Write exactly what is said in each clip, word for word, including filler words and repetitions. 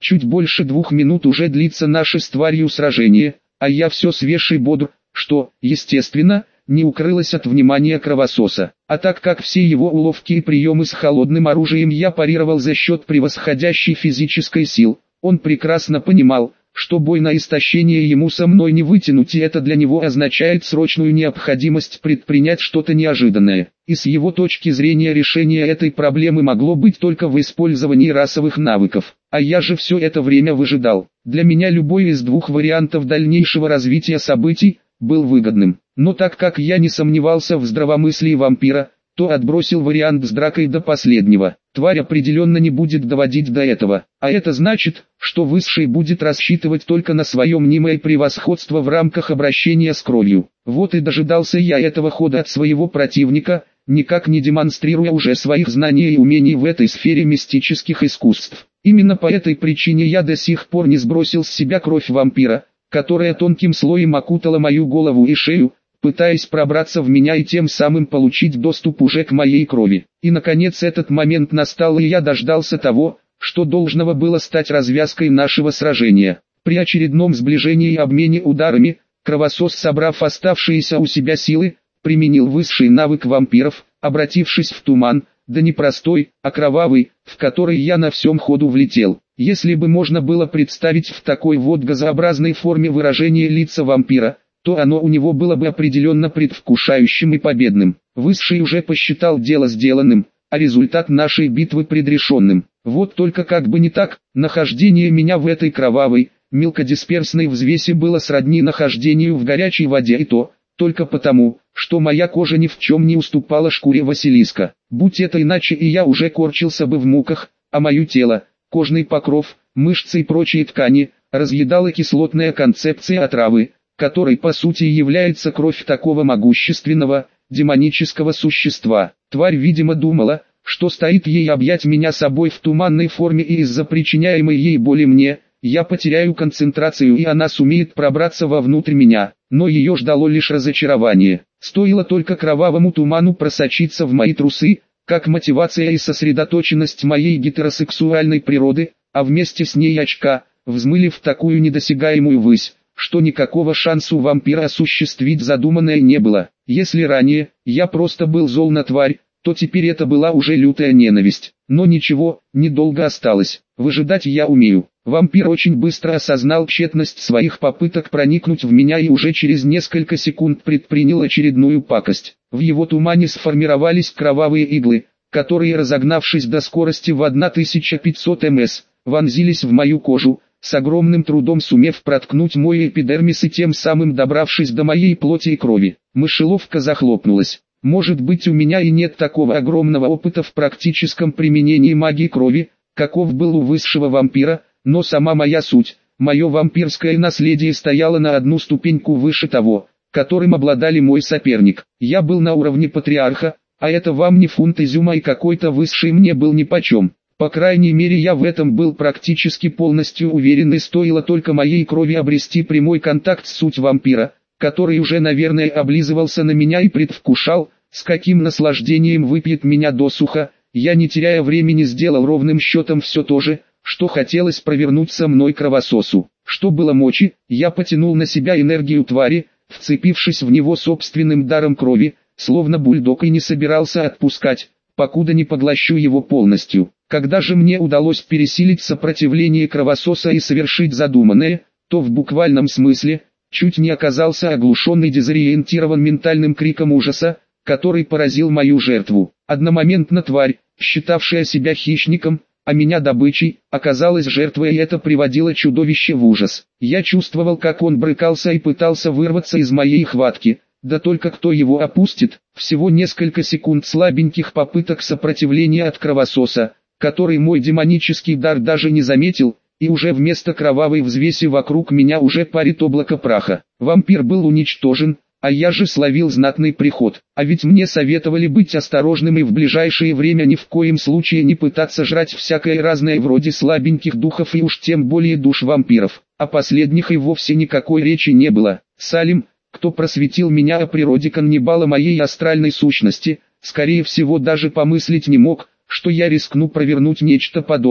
Чуть больше двух минут уже длится наше с тварью сражение, а я все свеж и бодр, что, естественно, не укрылось от внимания кровососа. А так как все его уловки и приемы с холодным оружием я парировал за счет превосходящей физической сил, он прекрасно понимал, что бой на истощение ему со мной не вытянуть, и это для него означает срочную необходимость предпринять что-то неожиданное. И с его точки зрения решение этой проблемы могло быть только в использовании расовых навыков. А я же все это время выжидал. Для меня любой из двух вариантов дальнейшего развития событий был выгодным. Но так как я не сомневался в здравомыслии вампира, то отбросил вариант с дракой до последнего. Тварь определенно не будет доводить до этого. А это значит, что Высший будет рассчитывать только на свое мнимое превосходство в рамках обращения с кровью. Вот и дожидался я этого хода от своего противника, никак не демонстрируя уже своих знаний и умений в этой сфере мистических искусств. Именно по этой причине я до сих пор не сбросил с себя кровь вампира, которая тонким слоем окутала мою голову и шею, пытаясь пробраться в меня и тем самым получить доступ уже к моей крови. И наконец этот момент настал, и я дождался того, что должного было стать развязкой нашего сражения. При очередном сближении и обмене ударами, кровосос, собрав оставшиеся у себя силы, применил высший навык вампиров, обратившись в туман, да не простой, а кровавый, в который я на всем ходу влетел. Если бы можно было представить в такой вот газообразной форме выражение лица вампира, то оно у него было бы определенно предвкушающим и победным. Высший уже посчитал дело сделанным, а результат нашей битвы предрешенным. Вот только как бы не так, нахождение меня в этой кровавой, мелкодисперсной взвеси было сродни нахождению в горячей воде, и то, только потому, что моя кожа ни в чем не уступала шкуре Василиска. Будь это иначе, и я уже корчился бы в муках, а мое тело, кожный покров, мышцы и прочие ткани, разъедала кислотная концепция отравы, которой по сути является кровь такого могущественного, демонического существа. Тварь, видимо, думала, что стоит ей объять меня собой в туманной форме, и из-за причиняемой ей боли мне, я потеряю концентрацию, и она сумеет пробраться вовнутрь меня. Но ее ждало лишь разочарование. Стоило только кровавому туману просочиться в мои трусы, как мотивация и сосредоточенность моей гетеросексуальной природы, а вместе с ней очка, взмыли в такую недосягаемую высь, что никакого шанса у вампира осуществить задуманное не было. Если ранее я просто был зол на тварь, то теперь это была уже лютая ненависть. Но ничего, недолго осталось. Выжидать я умею. Вампир очень быстро осознал тщетность своих попыток проникнуть в меня и уже через несколько секунд предпринял очередную пакость. В его тумане сформировались кровавые иглы, которые, разогнавшись до скорости в тысячу пятьсот мс, вонзились в мою кожу, с огромным трудом сумев проткнуть мой эпидермис и тем самым добравшись до моей плоти и крови. Мышеловка захлопнулась. Может быть, у меня и нет такого огромного опыта в практическом применении магии крови, каков был у высшего вампира, но сама моя суть, мое вампирское наследие стояло на одну ступеньку выше того, которым обладали мой соперник. Я был на уровне патриарха, а это вам не фунт изюма, и какой-то высший мне был нипочем. По крайней мере, я в этом был практически полностью уверен, и стоило только моей крови обрести прямой контакт с суть вампира, который уже, наверное, облизывался на меня и предвкушал, с каким наслаждением выпьет меня досуха, я, не теряя времени, сделал ровным счетом все то же, что хотелось провернуть со мной кровососу. Что было мочи, я потянул на себя энергию твари, вцепившись в него собственным даром крови, словно бульдог, и не собирался отпускать, покуда не поглощу его полностью. Когда же мне удалось пересилить сопротивление кровососа и совершить задуманное, то в буквальном смысле, чуть не оказался оглушен и дезориентирован ментальным криком ужаса, который поразил мою жертву. Одномоментно тварь, считавшая себя хищником, а меня добычей, оказалась жертвой, и это приводило чудовище в ужас. Я чувствовал, как он брыкался и пытался вырваться из моей хватки, да только кто его опустит? Всего несколько секунд слабеньких попыток сопротивления от кровососа, который мой демонический дар даже не заметил, и уже вместо кровавой взвеси вокруг меня уже парит облако праха. Вампир был уничтожен, а я же словил знатный приход. А ведь мне советовали быть осторожным и в ближайшее время ни в коем случае не пытаться жрать всякое разное вроде слабеньких духов и уж тем более душ вампиров. О последних и вовсе никакой речи не было. Салим, кто просветил меня о природе каннибала моей астральной сущности, скорее всего даже помыслить не мог, что я рискну провернуть нечто подобное.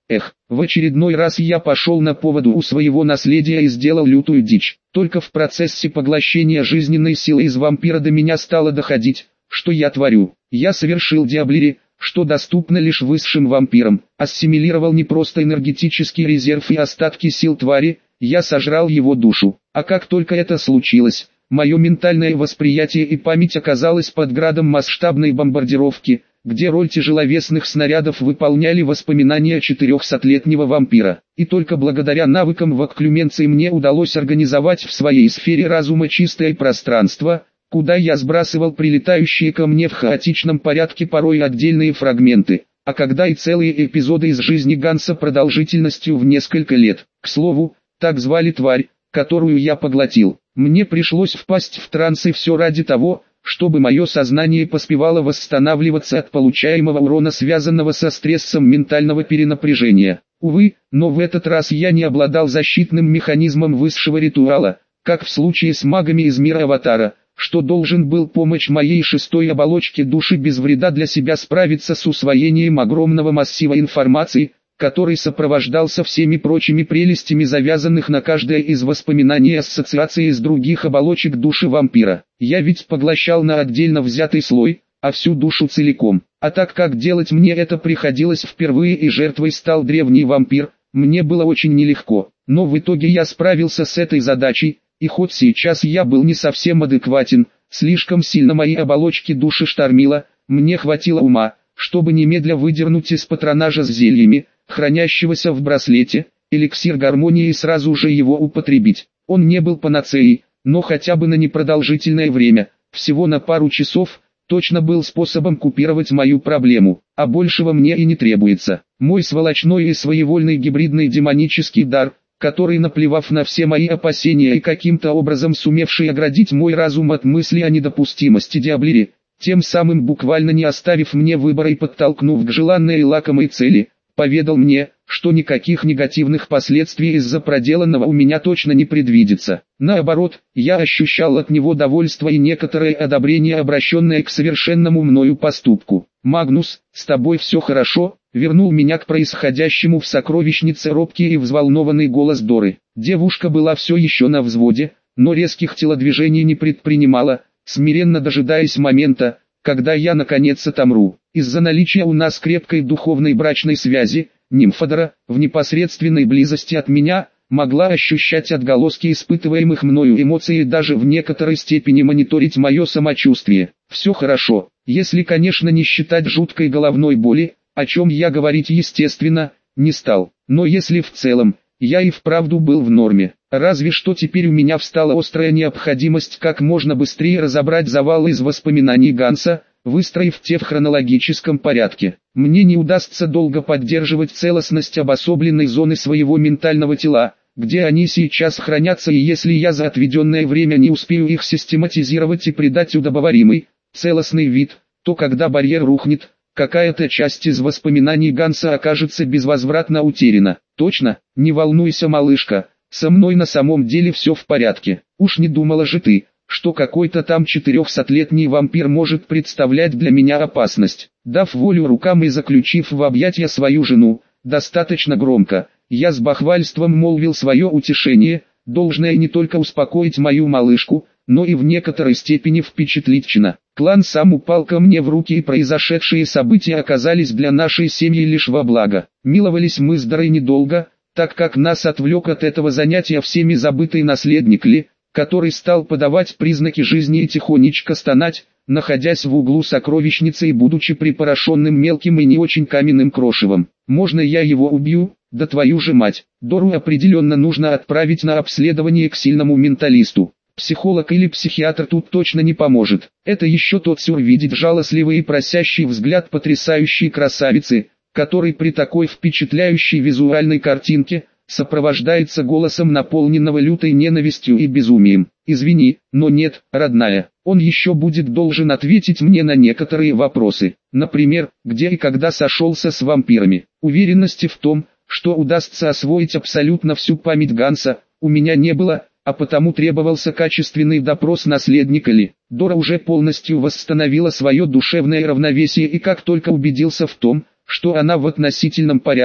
Эх, в очередной раз я пошел на поводу у своего наследия и сделал лютую дичь. Только в процессе поглощения жизненной силы из вампира до меня стало доходить, что я творю. Я совершил диаблери, что доступно лишь высшим вампирам, ассимилировал не просто энергетический резерв и остатки сил твари, я сожрал его душу. А как только это случилось, мое ментальное восприятие и память оказалось под градом масштабной бомбардировки, где роль тяжеловесных снарядов выполняли воспоминания четырехсотлетнего вампира. И только благодаря навыкам в окклюменции мне удалось организовать в своей сфере разума чистое пространство, куда я сбрасывал прилетающие ко мне в хаотичном порядке порой отдельные фрагменты, а когда и целые эпизоды из жизни Ганса продолжительностью в несколько лет. К слову, так звали тварь, которую я поглотил. Мне пришлось впасть в транс, и все ради того, чтобы мое сознание поспевало восстанавливаться от получаемого урона, связанного со стрессом ментального перенапряжения. Увы, но в этот раз я не обладал защитным механизмом высшего ритуала, как в случае с магами из мира Аватара, что должен был помочь моей шестой оболочке души без вреда для себя справиться с усвоением огромного массива информации, который сопровождался всеми прочими прелестями завязанных на каждое из воспоминаний ассоциации с других оболочек души вампира. Я ведь поглощал на отдельно взятый слой, а всю душу целиком. А так как делать мне это приходилось впервые и жертвой стал древний вампир, мне было очень нелегко. Но в итоге я справился с этой задачей, и хоть сейчас я был не совсем адекватен, слишком сильно мои оболочки души штормило, мне хватило ума, чтобы немедля выдернуть из патронажа с зельями, хранящегося в браслете, эликсир гармонии и сразу же его употребить. Он не был панацеей, но хотя бы на непродолжительное время, всего на пару часов, точно был способом купировать мою проблему, а большего мне и не требуется. Мой сволочной и своевольный гибридный демонический дар, который, наплевав на все мои опасения и каким-то образом сумевший оградить мой разум от мысли о недопустимости диаблери, тем самым буквально не оставив мне выбора и подтолкнув к желанной и лакомой цели, поведал мне, что никаких негативных последствий из-за проделанного у меня точно не предвидится. Наоборот, я ощущал от него довольство и некоторое одобрение, обращенное к совершенному мною поступку. «Магнус, с тобой все хорошо?» — вернул меня к происходящему в сокровищнице робкий и взволнованный голос Доры. Девушка была все еще на взводе, но резких телодвижений не предпринимала, смиренно дожидаясь момента, когда я наконец отомру. Из-за наличия у нас крепкой духовной брачной связи, Нимфодора, в непосредственной близости от меня, могла ощущать отголоски испытываемых мною эмоций и даже в некоторой степени мониторить мое самочувствие. Все хорошо, если, конечно, не считать жуткой головной боли, о чем я говорить, естественно, не стал. Но если в целом, я и вправду был в норме. Разве что теперь у меня встала острая необходимость как можно быстрее разобрать завалы из воспоминаний Ганса, выстроив те в хронологическом порядке. Мне не удастся долго поддерживать целостность обособленной зоны своего ментального тела, где они сейчас хранятся, и если я за отведенное время не успею их систематизировать и придать удобоваримый, целостный вид, то когда барьер рухнет, какая-то часть из воспоминаний Ганса окажется безвозвратно утеряна. Точно, не волнуйся, малышка, со мной на самом деле все в порядке. Уж не думала же ты, что какой-то там четырехсотлетний вампир может представлять для меня опасность. Дав волю рукам и заключив в объятия свою жену, достаточно громко, я с бахвальством молвил свое утешение, должное не только успокоить мою малышку, но и в некоторой степени впечатлить Чина. Клан сам упал ко мне в руки, и произошедшие события оказались для нашей семьи лишь во благо. Миловались мы с Дорой недолго, так как нас отвлек от этого занятия всеми забытый наследник Ли, который стал подавать признаки жизни и тихонечко стонать, находясь в углу сокровищницы и будучи припорошенным мелким и не очень каменным крошевом. «Можно я его убью? Да твою же мать!» Дору определенно нужно отправить на обследование к сильному менталисту. Психолог или психиатр тут точно не поможет. Это еще тот сюр видеть жалостливый и просящий взгляд потрясающей красавицы, который при такой впечатляющей визуальной картинке сопровождается голосом, наполненного лютой ненавистью и безумием. «Извини, но нет, родная». Он еще будет должен ответить мне на некоторые вопросы. Например, где и когда сошелся с вампирами. Уверенности в том, что удастся освоить абсолютно всю память Ганса, у меня не было, а потому требовался качественный допрос наследника Ли. Дора уже полностью восстановила свое душевное равновесие, и как только убедился в том, что она в относительном порядке,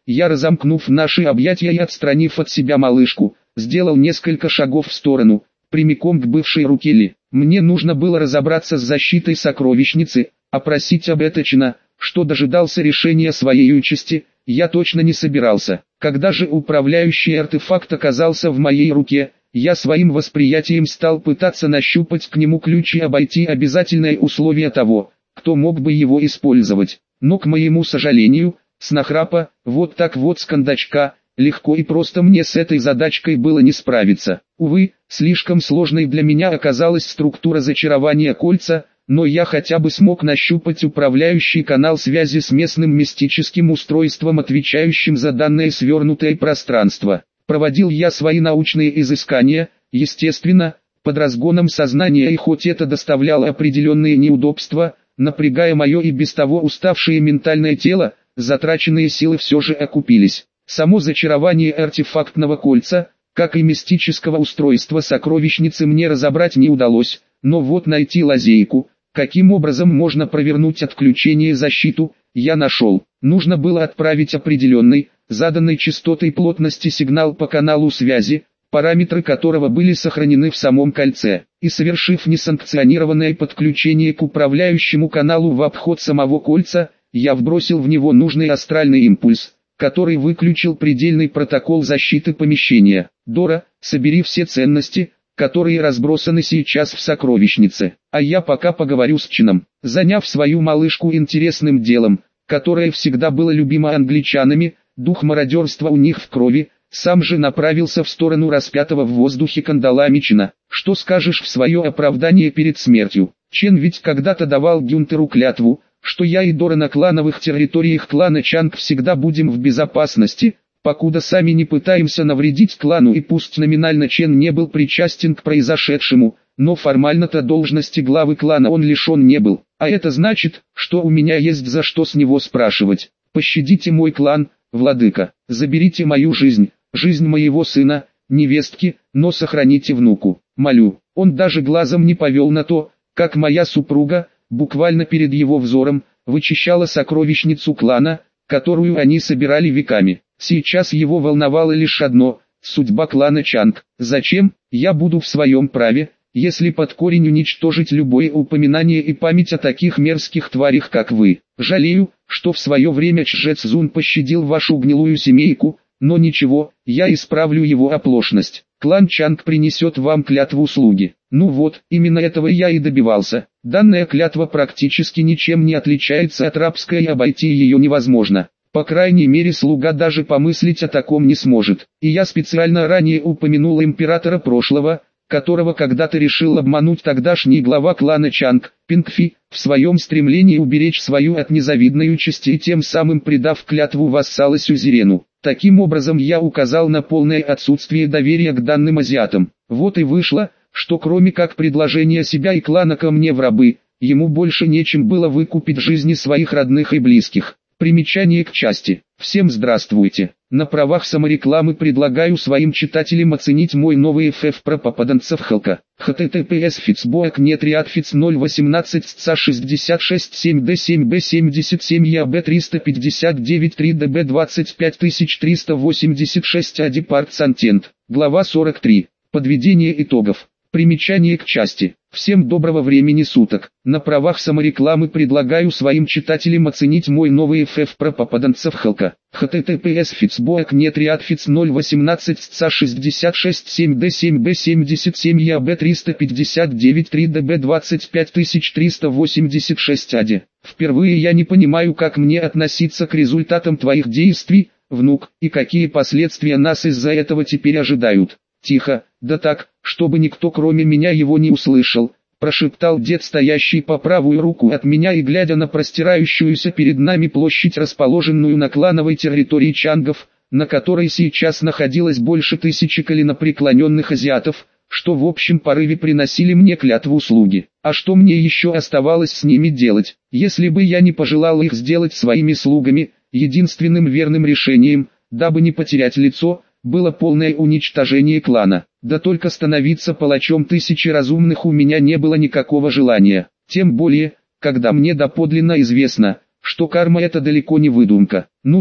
я, разомкнув наши объятия и отстранив от себя малышку, сделал несколько шагов в сторону, прямиком к бывшей руке Ли. Мне нужно было разобраться с защитой сокровищницы, а просить об этом Чена, что дожидался решения своей участи, я точно не собирался. Когда же управляющий артефакт оказался в моей руке, я своим восприятием стал пытаться нащупать к нему ключ и обойти обязательное условие того, кто мог бы его использовать. Но, к моему сожалению, с нахрапа, вот так вот с кондачка, легко и просто мне с этой задачкой было не справиться. Увы, слишком сложной для меня оказалась структура зачарования кольца, но я хотя бы смог нащупать управляющий канал связи с местным мистическим устройством, отвечающим за данное свернутое пространство. Проводил я свои научные изыскания, естественно, под разгоном сознания, и хоть это доставляло определенные неудобства, напрягая мое и без того уставшее ментальное тело, затраченные силы все же окупились. Само зачарование артефактного кольца, как и мистического устройства сокровищницы, мне разобрать не удалось, но вот найти лазейку, каким образом можно провернуть отключение защиту, я нашел. Нужно было отправить определенный, заданной частотой плотности сигнал по каналу связи, параметры которого были сохранены в самом кольце, и, совершив несанкционированное подключение к управляющему каналу в обход самого кольца, я вбросил в него нужный астральный импульс, который выключил предельный протокол защиты помещения. Дора, собери все ценности, которые разбросаны сейчас в сокровищнице, а я пока поговорю с Чином. Заняв свою малышку интересным делом, которое всегда было любимо англичанами, дух мародерства у них в крови, сам же направился в сторону распятого в воздухе кандалами Чена. Что скажешь в свое оправдание перед смертью? Чен ведь когда-то давал Гюнтеру клятву, что я и Дора на клановых территориях клана Чанг всегда будем в безопасности, покуда сами не пытаемся навредить клану, и пусть номинально Чен не был причастен к произошедшему, но формально-то должности главы клана он лишен не был, а это значит, что у меня есть за что с него спрашивать. Пощадите мой клан, владыка, заберите мою жизнь, жизнь моего сына, невестки, но сохраните внуку, молю. Он даже глазом не повел на то, как моя супруга, буквально перед его взором, вычищала сокровищницу клана, которую они собирали веками. Сейчас его волновало лишь одно – судьба клана Чанг. Зачем? Я буду в своем праве, если под корень уничтожить любое упоминание и память о таких мерзких тварях, как вы. Жалею, что в свое время Чжэ Цзун пощадил вашу гнилую семейку, но ничего, я исправлю его оплошность. Клан Чанг принесет вам клятву слуги. Ну вот, именно этого я и добивался. Данная клятва практически ничем не отличается от рабской, и обойти ее невозможно. По крайней мере, слуга даже помыслить о таком не сможет. И я специально ранее упомянул императора прошлого, которого когда-то решил обмануть тогдашний глава клана Чанг, Пингфи, в своем стремлении уберечь свою от незавидной участи и тем самым предав клятву вассала Сюзерену. Таким образом я указал на полное отсутствие доверия к данным азиатам. Вот и вышло, что кроме как предложения себя и клана ко мне в рабы, ему больше нечем было выкупить жизни своих родных и близких. Примечание к части. Всем здравствуйте. На правах саморекламы предлагаю своим читателям оценить мой новый эф эф про попаданцев Халка. https фицбоек нет риадфиц ноль восемнадцать сца шестьдесят шесть семь д семь б семьдесят семь яб триста пятьдесят девять три дб двадцать пять тысяч триста восемьдесят шесть адипарт сантент. Глава сорок три. Подведение итогов. Примечание к части. Всем доброго времени суток. На правах саморекламы предлагаю своим читателям оценить мой новый эф эф про попаданцев Халка. https фицбоек нет риадфиц ноль восемнадцать сца шестьдесят шесть семь д семь б семьдесят семь яб триста пятьдесят девять три дб двадцать пять тысяч триста восемьдесят шесть ади. Впервые я не понимаю, как мне относиться к результатам твоих действий, внук, и какие последствия нас из-за этого теперь ожидают. Тихо, да так, чтобы никто кроме меня его не услышал, прошептал дед, стоящий по правую руку от меня и глядя на простирающуюся перед нами площадь, расположенную на клановой территории чангов, на которой сейчас находилось больше тысячи коленопреклоненных азиатов, что в общем порыве приносили мне клятву слуги. А что мне еще оставалось с ними делать, если бы я не пожелал их сделать своими слугами? Единственным верным решением, дабы не потерять лицо, было полное уничтожение клана. Да только становиться палачом тысячи разумных у меня не было никакого желания. Тем более, когда мне доподлинно известно, что карма это далеко не выдумка. Ну да,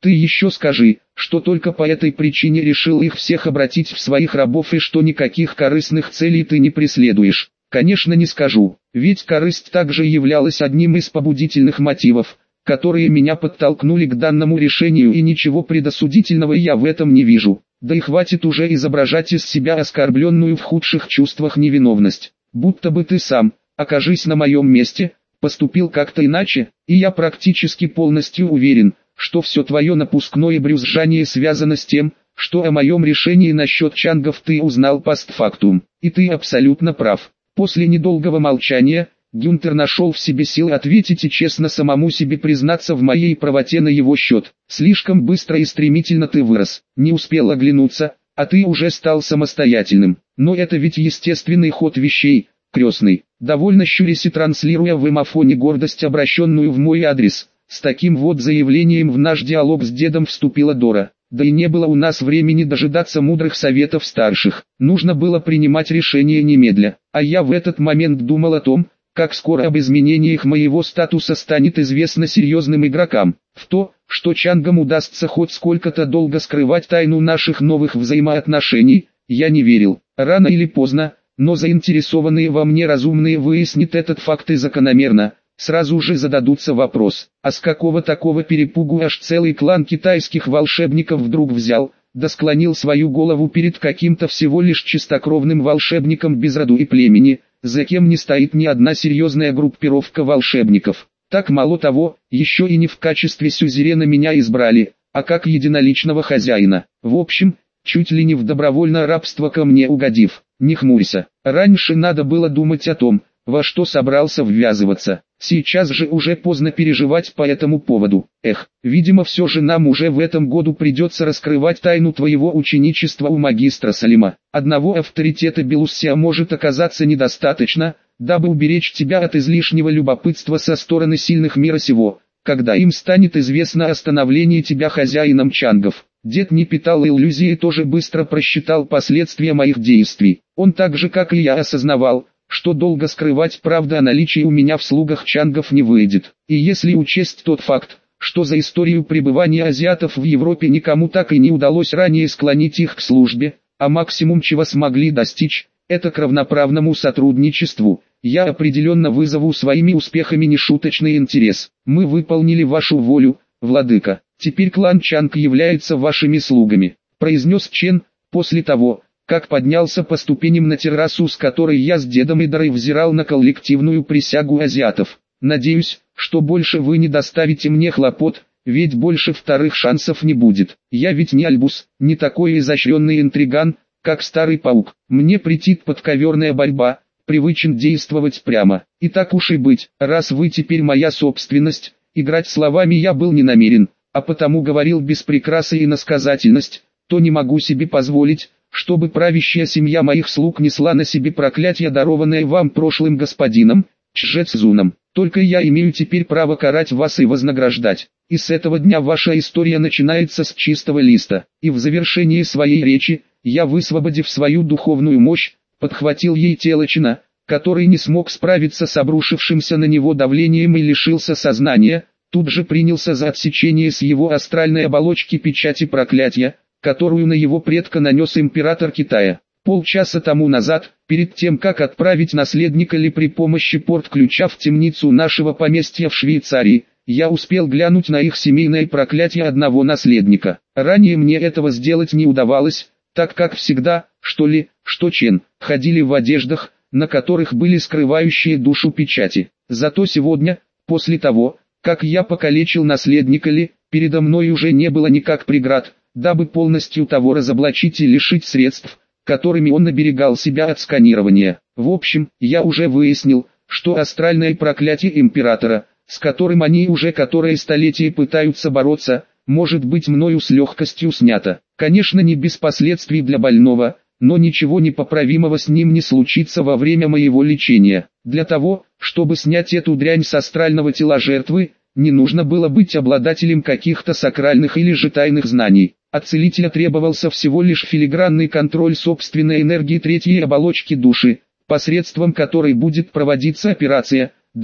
Ты еще скажи, что только по этой причине решил их всех обратить в своих рабов и что никаких корыстных целей ты не преследуешь. Конечно, не скажу, ведь корысть также являлась одним из побудительных мотивов, которые меня подтолкнули к данному решению, и ничего предосудительного я в этом не вижу. Да и хватит уже изображать из себя оскорбленную в худших чувствах невиновность. Будто бы ты сам, окажись на моем месте, поступил как-то иначе, и я практически полностью уверен, что все твое напускное брюзжание связано с тем, что о моем решении насчет чангов ты узнал постфактум. И ты абсолютно прав. После недолгого молчания, Гюнтер нашел в себе силы ответить и честно самому себе признаться в моей правоте на его счет. Слишком быстро и стремительно ты вырос, не успел оглянуться, а ты уже стал самостоятельным. Но это ведь естественный ход вещей, крестный. Довольно щурясь и транслируя в эмофоне гордость, обращенную в мой адрес, с таким вот заявлением в наш диалог с дедом вступила Дора. Да и не было у нас времени дожидаться мудрых советов старших. Нужно было принимать решение немедля. А я в этот момент думал о том, как скоро об изменениях моего статуса станет известно серьезным игрокам. В то, что чангам удастся хоть сколько-то долго скрывать тайну наших новых взаимоотношений, я не верил. Рано или поздно, но заинтересованные во мне разумные выяснят этот факт и закономерно сразу же зададутся вопрос, а с какого такого перепугу аж целый клан китайских волшебников вдруг взял, да склонил свою голову перед каким-то всего лишь чистокровным волшебником без роду и племени, за кем не стоит ни одна серьезная группировка волшебников. Так мало того, еще и не в качестве сюзерена меня избрали, а как единоличного хозяина. В общем, чуть ли не в добровольное рабство ко мне угодив. Не хмурься, раньше надо было думать о том, во что собрался ввязываться. Сейчас же уже поздно переживать по этому поводу. Эх, видимо все же нам уже в этом году придется раскрывать тайну твоего ученичества у магистра Салима. Одного авторитета Белуссия может оказаться недостаточно, дабы уберечь тебя от излишнего любопытства со стороны сильных мира сего, когда им станет известно о становлении тебя хозяином чангов. Дед не питал иллюзий и тоже быстро просчитал последствия моих действий. Он так же как и я осознавал, что долго скрывать правду о наличии у меня в слугах чангов не выйдет. И если учесть тот факт, что за историю пребывания азиатов в Европе никому так и не удалось ранее склонить их к службе, а максимум чего смогли достичь, это к равноправному сотрудничеству, я определенно вызову своими успехами нешуточный интерес. Мы выполнили вашу волю, владыка, теперь клан Чанг является вашими слугами, произнес Чен, после того, как поднялся по ступеням на террасу, с которой я с дедом и Дорой взирал на коллективную присягу азиатов. Надеюсь, что больше вы не доставите мне хлопот, ведь больше вторых шансов не будет. Я ведь не Альбус, не такой изощренный интриган, как старый паук. Мне претит подковерная борьба, привычен действовать прямо. И так уж и быть, раз вы теперь моя собственность, играть словами я был не намерен, а потому говорил без прикрасы и иносказательность, то не могу себе позволить, чтобы правящая семья моих слуг несла на себе проклятие, дарованное вам прошлым господином, Чжэцзуном. Только я имею теперь право карать вас и вознаграждать. И с этого дня ваша история начинается с чистого листа. И в завершении своей речи, я, высвободив свою духовную мощь, подхватил ей тело Чена, который не смог справиться с обрушившимся на него давлением и лишился сознания, тут же принялся за отсечение с его астральной оболочки печати проклятия, которую на его предка нанес император Китая. Полчаса тому назад, перед тем как отправить наследника Ли при помощи порт-ключа в темницу нашего поместья в Швейцарии, я успел глянуть на их семейное проклятие одного наследника. Ранее мне этого сделать не удавалось, так как всегда, что Ли, что Чен, ходили в одеждах, на которых были скрывающие душу печати. Зато сегодня, после того, как я покалечил наследника Ли, передо мной уже не было никак преград, дабы полностью того разоблачить и лишить средств, которыми он оберегал себя от сканирования. В общем, я уже выяснил, что астральное проклятие императора, с которым они уже которое столетие пытаются бороться, может быть мною с легкостью снято. Конечно, не без последствий для больного, но ничего непоправимого с ним не случится во время моего лечения. Для того, чтобы снять эту дрянь с астрального тела жертвы, не нужно было быть обладателем каких-то сакральных или же тайных знаний. От целителя требовался всего лишь филигранный контроль собственной энергии третьей оболочки души, посредством которой будет проводиться операция. Далее,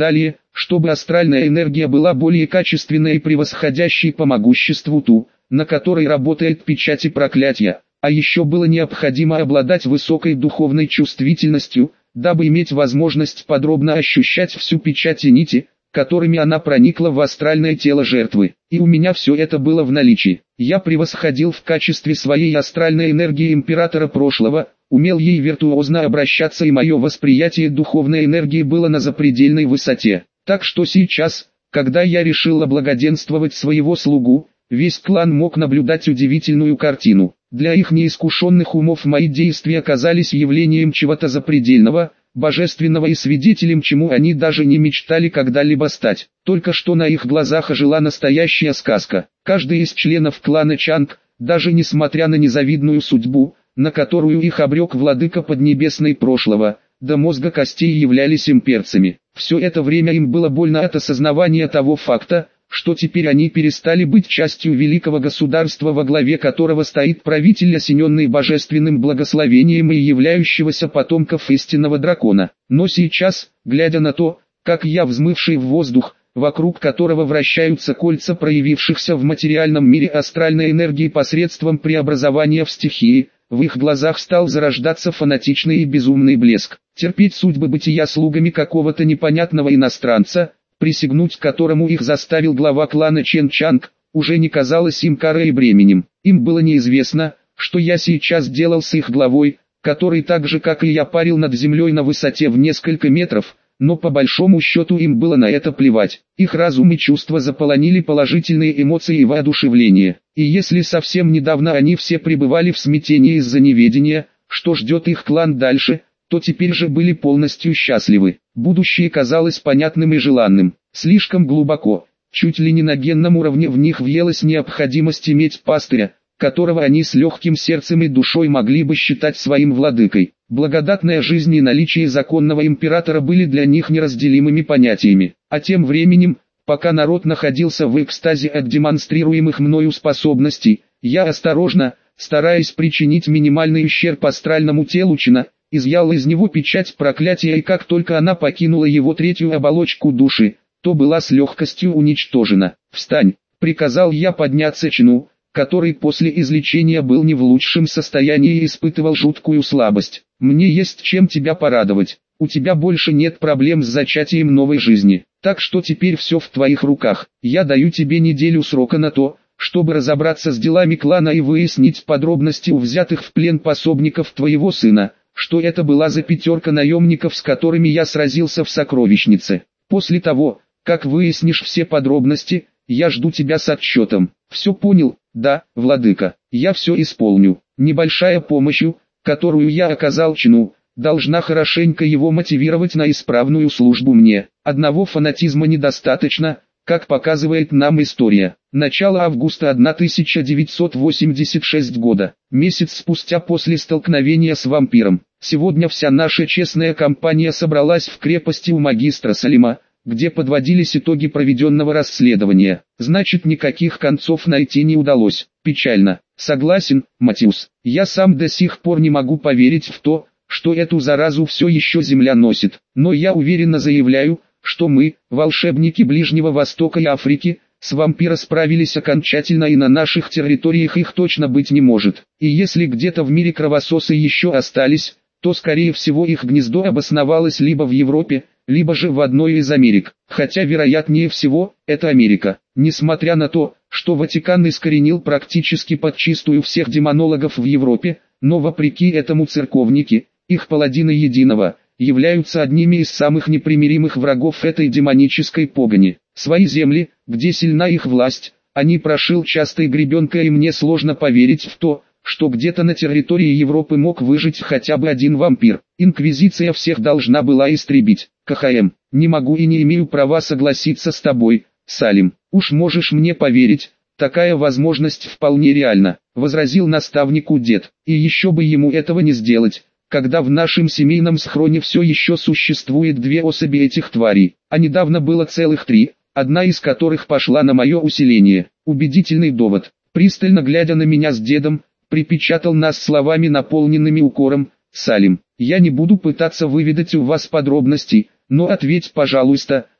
чтобы астральная энергия была более качественной и превосходящей по могуществу ту, на которой работает печать и проклятие, а еще было необходимо обладать высокой духовной чувствительностью, дабы иметь возможность подробно ощущать всю печать и нити, которыми она проникла в астральное тело жертвы. И у меня все это было в наличии. Я превосходил в качестве своей астральной энергии императора прошлого, умел ей виртуозно обращаться, и мое восприятие духовной энергии было на запредельной высоте. Так что сейчас, когда я решил облагоденствовать своего слугу, весь клан мог наблюдать удивительную картину. Для их неискушенных умов мои действия оказались явлением чего-то запредельного, божественного и свидетелем, чему они даже не мечтали когда-либо стать. Только что на их глазах ожила настоящая сказка. Каждый из членов клана Чанг, даже несмотря на незавидную судьбу, на которую их обрек владыка Поднебесной прошлого, до мозга костей являлись имперцами. Все это время им было больно от осознавания того факта, что теперь они перестали быть частью великого государства, во главе которого стоит правитель, осененный божественным благословением и являющегося потомков истинного дракона. Но сейчас, глядя на то, как я, взмывший в воздух, вокруг которого вращаются кольца проявившихся в материальном мире астральной энергии посредством преобразования в стихии, в их глазах стал зарождаться фанатичный и безумный блеск. Терпеть судьбы бытия слугами какого-то непонятного иностранца, присягнуть которому их заставил глава клана Чен Чанг, уже не казалось им карой и бременем. Им было неизвестно, что я сейчас делал с их главой, который так же как и я парил над землей на высоте в несколько метров, но по большому счету им было на это плевать. Их разум и чувства заполонили положительные эмоции и воодушевление. И если совсем недавно они все пребывали в смятении из-за неведения, что ждет их клан дальше, то теперь же были полностью счастливы. Будущее казалось понятным и желанным. Слишком глубоко, чуть ли не на генном уровне в них въелась необходимость иметь пастыря, которого они с легким сердцем и душой могли бы считать своим владыкой. Благодатная жизнь и наличие законного императора были для них неразделимыми понятиями. А тем временем, пока народ находился в экстазе от демонстрируемых мною способностей, я осторожно, стараясь причинить минимальный ущерб астральному телу Чена, изъял из него печать проклятия, и как только она покинула его третью оболочку души, то была с легкостью уничтожена. «Встань!» — приказал я подняться Чену, который после излечения был не в лучшем состоянии и испытывал жуткую слабость. «Мне есть чем тебя порадовать. У тебя больше нет проблем с зачатием новой жизни, так что теперь все в твоих руках. Я даю тебе неделю срока на то, чтобы разобраться с делами клана и выяснить подробности у взятых в плен пособников твоего сына, что это была за пятерка наемников, с которыми я сразился в сокровищнице. После того, как выяснишь все подробности, я жду тебя с отчетом». «Все понял, да, владыка, я все исполню». Небольшая помощью, которую я оказал Чену, должна хорошенько его мотивировать на исправную службу мне. Одного фанатизма недостаточно, как показывает нам история. Начало августа тысяча девятьсот восемьдесят шестого года, месяц спустя после столкновения с вампиром. Сегодня вся наша честная компания собралась в крепости у магистра Салима, где подводились итоги проведенного расследования. Значит, никаких концов найти не удалось. Печально. Согласен, Матиус. Я сам до сих пор не могу поверить в то, что эту заразу все еще Земля носит. Но я уверенно заявляю, что мы, волшебники Ближнего Востока и Африки, с вампира справились окончательно, и на наших территориях их точно быть не может. И если где-то в мире кровососы еще остались, то скорее всего их гнездо обосновалось либо в Европе, либо же в одной из Америк, хотя вероятнее всего, это Америка. Несмотря на то, что Ватикан искоренил практически подчистую всех демонологов в Европе, но вопреки этому церковники, их паладины единого, являются одними из самых непримиримых врагов этой демонической погони. Свои земли, где сильна их власть, они прошил частой гребенкой, и мне сложно поверить в то, что где-то на территории Европы мог выжить хотя бы один вампир. Инквизиция всех должна была истребить. КХМ, не могу и не имею права согласиться с тобой, Салим. Уж можешь мне поверить, такая возможность вполне реальна, возразил наставнику дед. И еще бы ему этого не сделать, когда в нашем семейном схроне все еще существует две особи этих тварей, а недавно было целых три, одна из которых пошла на мое усиление. Убедительный довод. Пристально глядя на меня с дедом, припечатал нас словами, наполненными укором: «Салим, я не буду пытаться выведать у вас подробностей, но ответь, пожалуйста,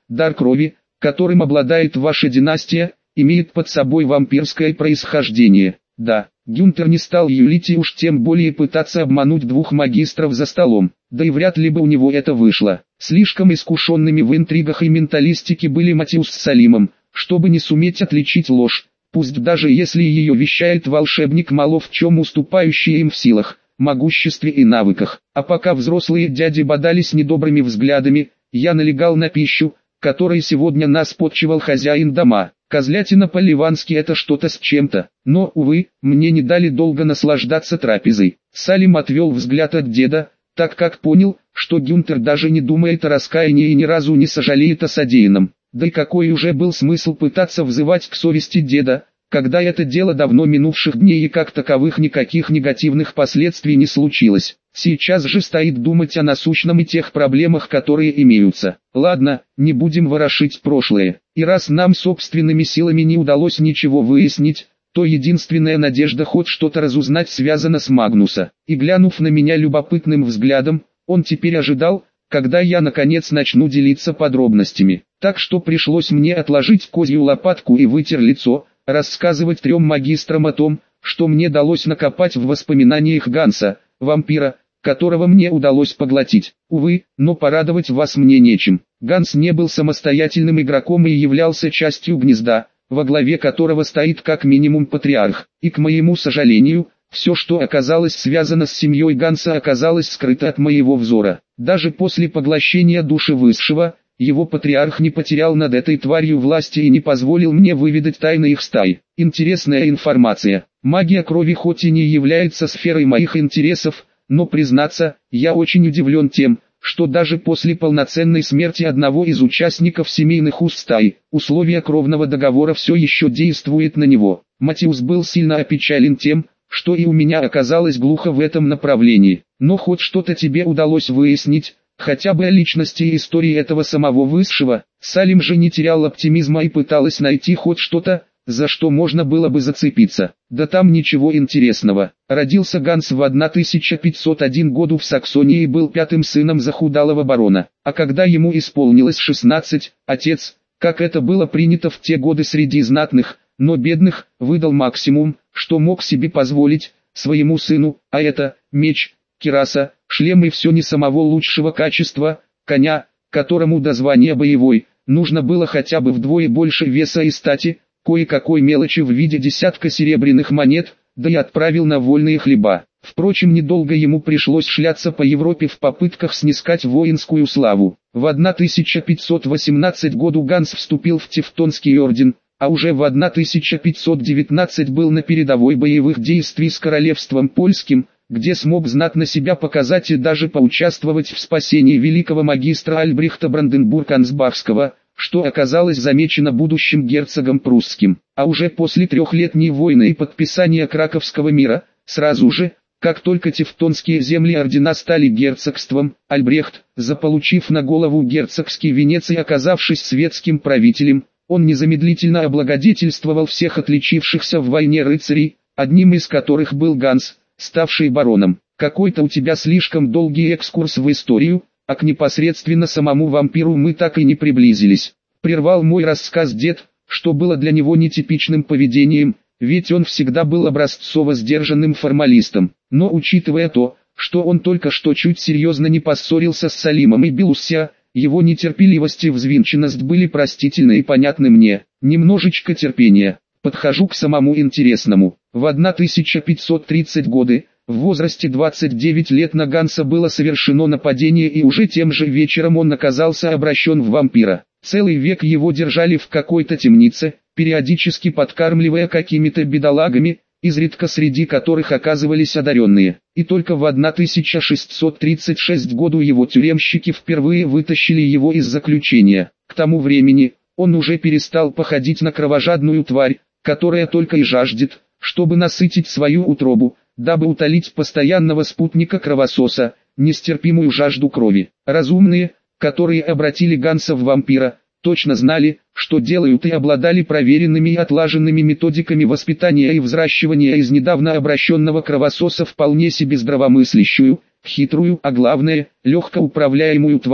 дар крови, которым обладает ваша династия, имеет под собой вампирское происхождение. Да, Гюнтер не стал юлить и уж тем более пытаться обмануть двух магистров за столом, да и вряд ли бы у него это вышло. Слишком искушенными в интригах и менталистике были Матиус с Салимом, чтобы не суметь отличить ложь, пусть даже если ее вещает волшебник, мало в чем уступающий им в силах, могуществе и навыках. А пока взрослые дяди бодались недобрыми взглядами, я налегал на пищу, которой сегодня нас подчивал хозяин дома. Козлятина по-ливански это что-то с чем-то, но, увы, мне не дали долго наслаждаться трапезой. Салим отвел взгляд от деда, так как понял, что Гюнтер даже не думает о раскаянии и ни разу не сожалеет о содеянном. Да и какой уже был смысл пытаться взывать к совести деда, когда это дело давно минувших дней и как таковых никаких негативных последствий не случилось. Сейчас же стоит думать о насущном и тех проблемах, которые имеются. Ладно, не будем ворошить прошлое. И раз нам собственными силами не удалось ничего выяснить, то единственная надежда хоть что-то разузнать связана с Магнуса. И глянув на меня любопытным взглядом, он теперь ожидал, когда я наконец начну делиться подробностями. Так что пришлось мне отложить козью лопатку и вытер лицо, рассказывать трем магистрам о том, что мне удалось накопать в воспоминаниях Ганса, вампира, которого мне удалось поглотить. Увы, но порадовать вас мне нечем. Ганс не был самостоятельным игроком и являлся частью гнезда, во главе которого стоит как минимум патриарх. И к моему сожалению, все, что оказалось связано с семьей Ганса, оказалось скрыто от моего взора. Даже после поглощения души Высшего, его патриарх не потерял над этой тварью власти и не позволил мне выведать тайны их стаи. Интересная информация. Магия крови хоть и не является сферой моих интересов, но признаться, я очень удивлен тем, что даже после полноценной смерти одного из участников семейных уз стаи, условия кровного договора все еще действует на него. Матиус был сильно опечален тем, что и у меня оказалось глухо в этом направлении. Но хоть что-то тебе удалось выяснить, хотя бы о личности и истории этого самого Высшего. Салим же не терял оптимизма и пыталась найти хоть что-то, за что можно было бы зацепиться. Да там ничего интересного. Родился Ганс в тысяча пятьсот первом году в Саксонии и был пятым сыном захудалого барона. А когда ему исполнилось шестнадцать, отец, как это было принято в те годы среди знатных, но бедных, выдал максимум, что мог себе позволить, своему сыну, а это, меч, кираса, шлем и все не самого лучшего качества, коня, которому до звания боевой, нужно было хотя бы вдвое больше веса и стати, кое-какой мелочи в виде десятка серебряных монет, да и отправил на вольные хлеба. Впрочем, недолго ему пришлось шляться по Европе в попытках снискать воинскую славу. В тысяча пятьсот восемнадцатом году Ганс вступил в Тевтонский орден, а уже в тысяча пятьсот девятнадцатом был на передовой боевых действий с королевством польским, где смог знатно себя показать и даже поучаствовать в спасении великого магистра Альбрехта Бранденбург-Ансбахского, что оказалось замечено будущим герцогом прусским. А уже после трехлетней войны и подписания Краковского мира, сразу же, как только тевтонские земли ордена стали герцогством, Альбрехт, заполучив на голову герцогский венец и оказавшись светским правителем, он незамедлительно облагодетельствовал всех отличившихся в войне рыцарей, одним из которых был Ганс, ставший бароном. Какой-то у тебя слишком долгий экскурс в историю, а к непосредственно самому вампиру мы так и не приблизились. Прервал мой рассказ дед, что было для него нетипичным поведением, ведь он всегда был образцово сдержанным формалистом. Но учитывая то, что он только что чуть серьезно не поссорился с Салимом и Белуся, его нетерпеливость и взвинченность были простительны и понятны мне. Немножечко терпения. Подхожу к самому интересному. В тысяча пятьсот тридцатом году, в возрасте двадцати девяти лет на Ганса было совершено нападение и уже тем же вечером он оказался обращен в вампира. Целый век его держали в какой-то темнице, периодически подкармливая какими-то бедолагами, изредка среди которых оказывались одаренные. И только в тысяча шестьсот тридцать шестом году его тюремщики впервые вытащили его из заключения. К тому времени, он уже перестал походить на кровожадную тварь, которая только и жаждет, чтобы насытить свою утробу, дабы утолить постоянного спутника кровососа, нестерпимую жажду крови. Разумные, которые обратили Ганса в вампира, точно знали, что делают и обладали проверенными и отлаженными методиками воспитания и взращивания из недавно обращенного кровососа вполне себе здравомыслящую, хитрую, а главное, легко управляемую тварь,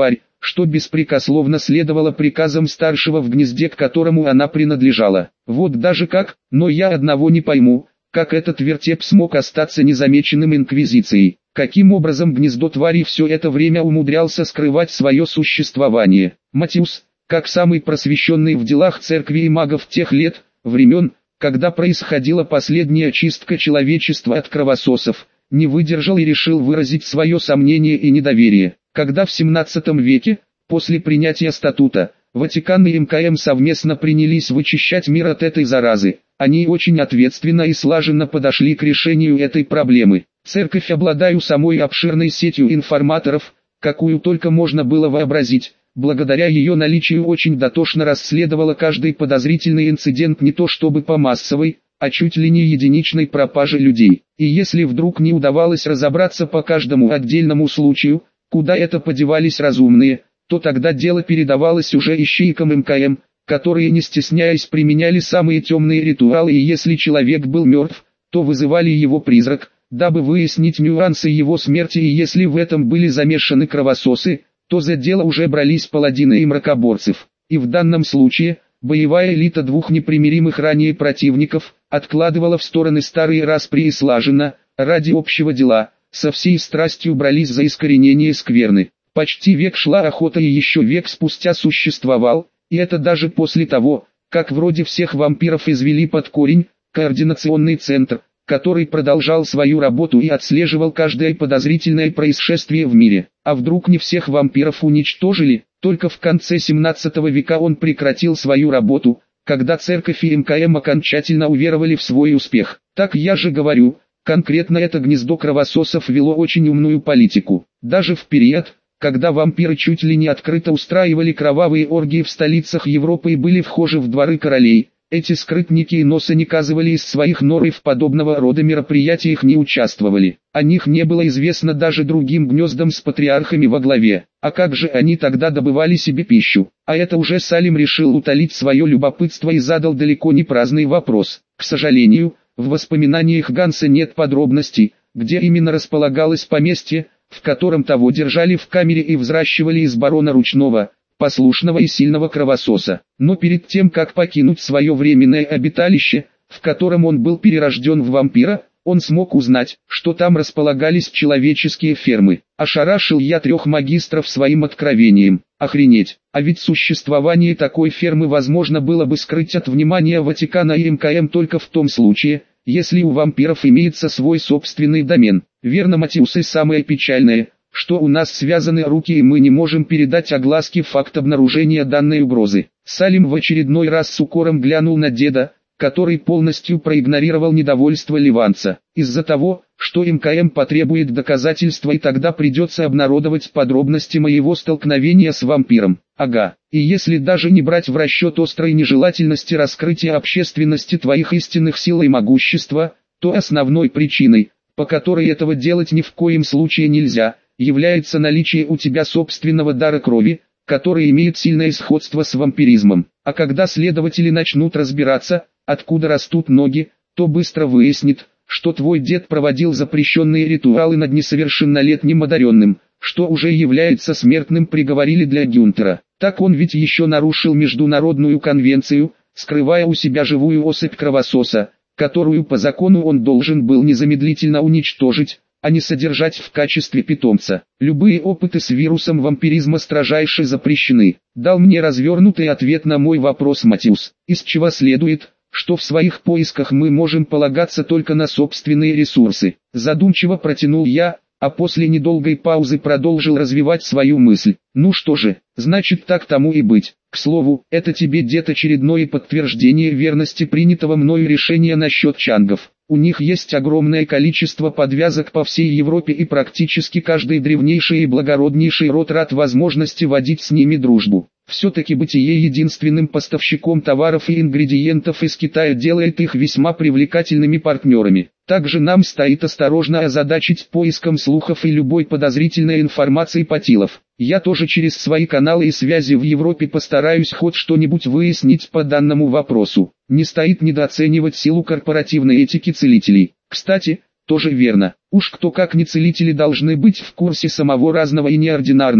что беспрекословно следовала приказам старшего в гнезде, к которому она принадлежала. Вот даже как, но я одного не пойму, как этот вертеп смог остаться незамеченным инквизицией. Каким образом гнездо твари все это время умудрялся скрывать свое существование? Матиус, как самый просвещенный в делах церкви и магов тех лет, времен, когда происходила последняя чистка человечества от кровососов, не выдержал и решил выразить свое сомнение и недоверие. Когда в семнадцатом веке, после принятия статута, Ватикан и МКМ совместно принялись вычищать мир от этой заразы, они очень ответственно и слаженно подошли к решению этой проблемы. Церковь, обладая самой обширной сетью информаторов, какую только можно было вообразить, благодаря ее наличию очень дотошно расследовала каждый подозрительный инцидент не то чтобы по массовой, а чуть ли не единичной пропаже людей. И если вдруг не удавалось разобраться по каждому отдельному случаю, куда это подевались разумные, то тогда дело передавалось уже ищейкам МКМ, которые не стесняясь применяли самые темные ритуалы, и если человек был мертв, то вызывали его призрак, дабы выяснить нюансы его смерти, и если в этом были замешаны кровососы, то за дело уже брались паладины и мракоборцев. И в данном случае, боевая элита двух непримиримых ранее противников, откладывала в стороны старые распри и слаженно, ради общего дела, со всей страстью брались за искоренение скверны. Почти век шла охота, и еще век спустя существовал, и это даже после того, как вроде всех вампиров извели под корень, координационный центр, который продолжал свою работу и отслеживал каждое подозрительное происшествие в мире. А вдруг не всех вампиров уничтожили? Только в конце семнадцатого века он прекратил свою работу, когда церковь и МКМ окончательно уверовали в свой успех. Так я же говорю, конкретно это гнездо кровососов вело очень умную политику. Даже в период, когда вампиры чуть ли не открыто устраивали кровавые оргии в столицах Европы и были вхожи в дворы королей, эти скрытники и носа не казывали из своих нор и в подобного рода мероприятиях не участвовали. О них не было известно даже другим гнездам с патриархами во главе. А как же они тогда добывали себе пищу? А это уже Салим решил утолить свое любопытство и задал далеко не праздный вопрос. К сожалению, в воспоминаниях Ганса нет подробностей, где именно располагалось поместье, в котором того держали в камере и взращивали из барона ручного, послушного и сильного кровососа. Но перед тем, как покинуть свое временное обиталище, в котором он был перерожден в вампира, он смог узнать, что там располагались человеческие фермы. Ошарашил я трех магистров своим откровением. Охренеть, а ведь существование такой фермы возможно было бы скрыть от внимания Ватикана и МКМ только в том случае, если у вампиров имеется свой собственный домен. Верно, Матиус, и самое печальное, что у нас связаны руки и мы не можем передать огласке факт обнаружения данной угрозы. Салим в очередной раз с укором глянул на деда, который полностью проигнорировал недовольство ливанца. Из-за того, что МКМ потребует доказательства, и тогда придется обнародовать подробности моего столкновения с вампиром. Ага, и если даже не брать в расчет острой нежелательности раскрытия общественности твоих истинных сил и могущества, то основной причиной, по которой этого делать ни в коем случае нельзя, является наличие у тебя собственного дара крови, который имеет сильное сходство с вампиризмом. А когда следователи начнут разбираться, откуда растут ноги, то быстро выяснит, что твой дед проводил запрещенные ритуалы над несовершеннолетним одаренным, что уже является смертным, приговорили для Гюнтера. Так он ведь еще нарушил международную конвенцию, скрывая у себя живую особь кровососа, которую по закону он должен был незамедлительно уничтожить, а не содержать в качестве питомца. Любые опыты с вирусом вампиризма строжайше запрещены. Дал мне развернутый ответ на мой вопрос Матиус, из чего следует, что в своих поисках мы можем полагаться только на собственные ресурсы. Задумчиво протянул я, а после недолгой паузы продолжил развивать свою мысль. Ну что же, значит так тому и быть. К слову, это тебе, дед, очередное подтверждение верности принятого мною решения насчет чангов. У них есть огромное количество подвязок по всей Европе, и практически каждый древнейший и благороднейший род рад возможности водить с ними дружбу. Все-таки бытие единственным поставщиком товаров и ингредиентов из Китая делает их весьма привлекательными партнерами. Также нам стоит осторожно озадачить поиском слухов и любой подозрительной информации Патилов. Я тоже через свои каналы и связи в Европе постараюсь хоть что-нибудь выяснить по данному вопросу. Не стоит недооценивать силу корпоративной этики целителей. Кстати, тоже верно. Уж кто как не целители должны быть в курсе самого разного и неординарного,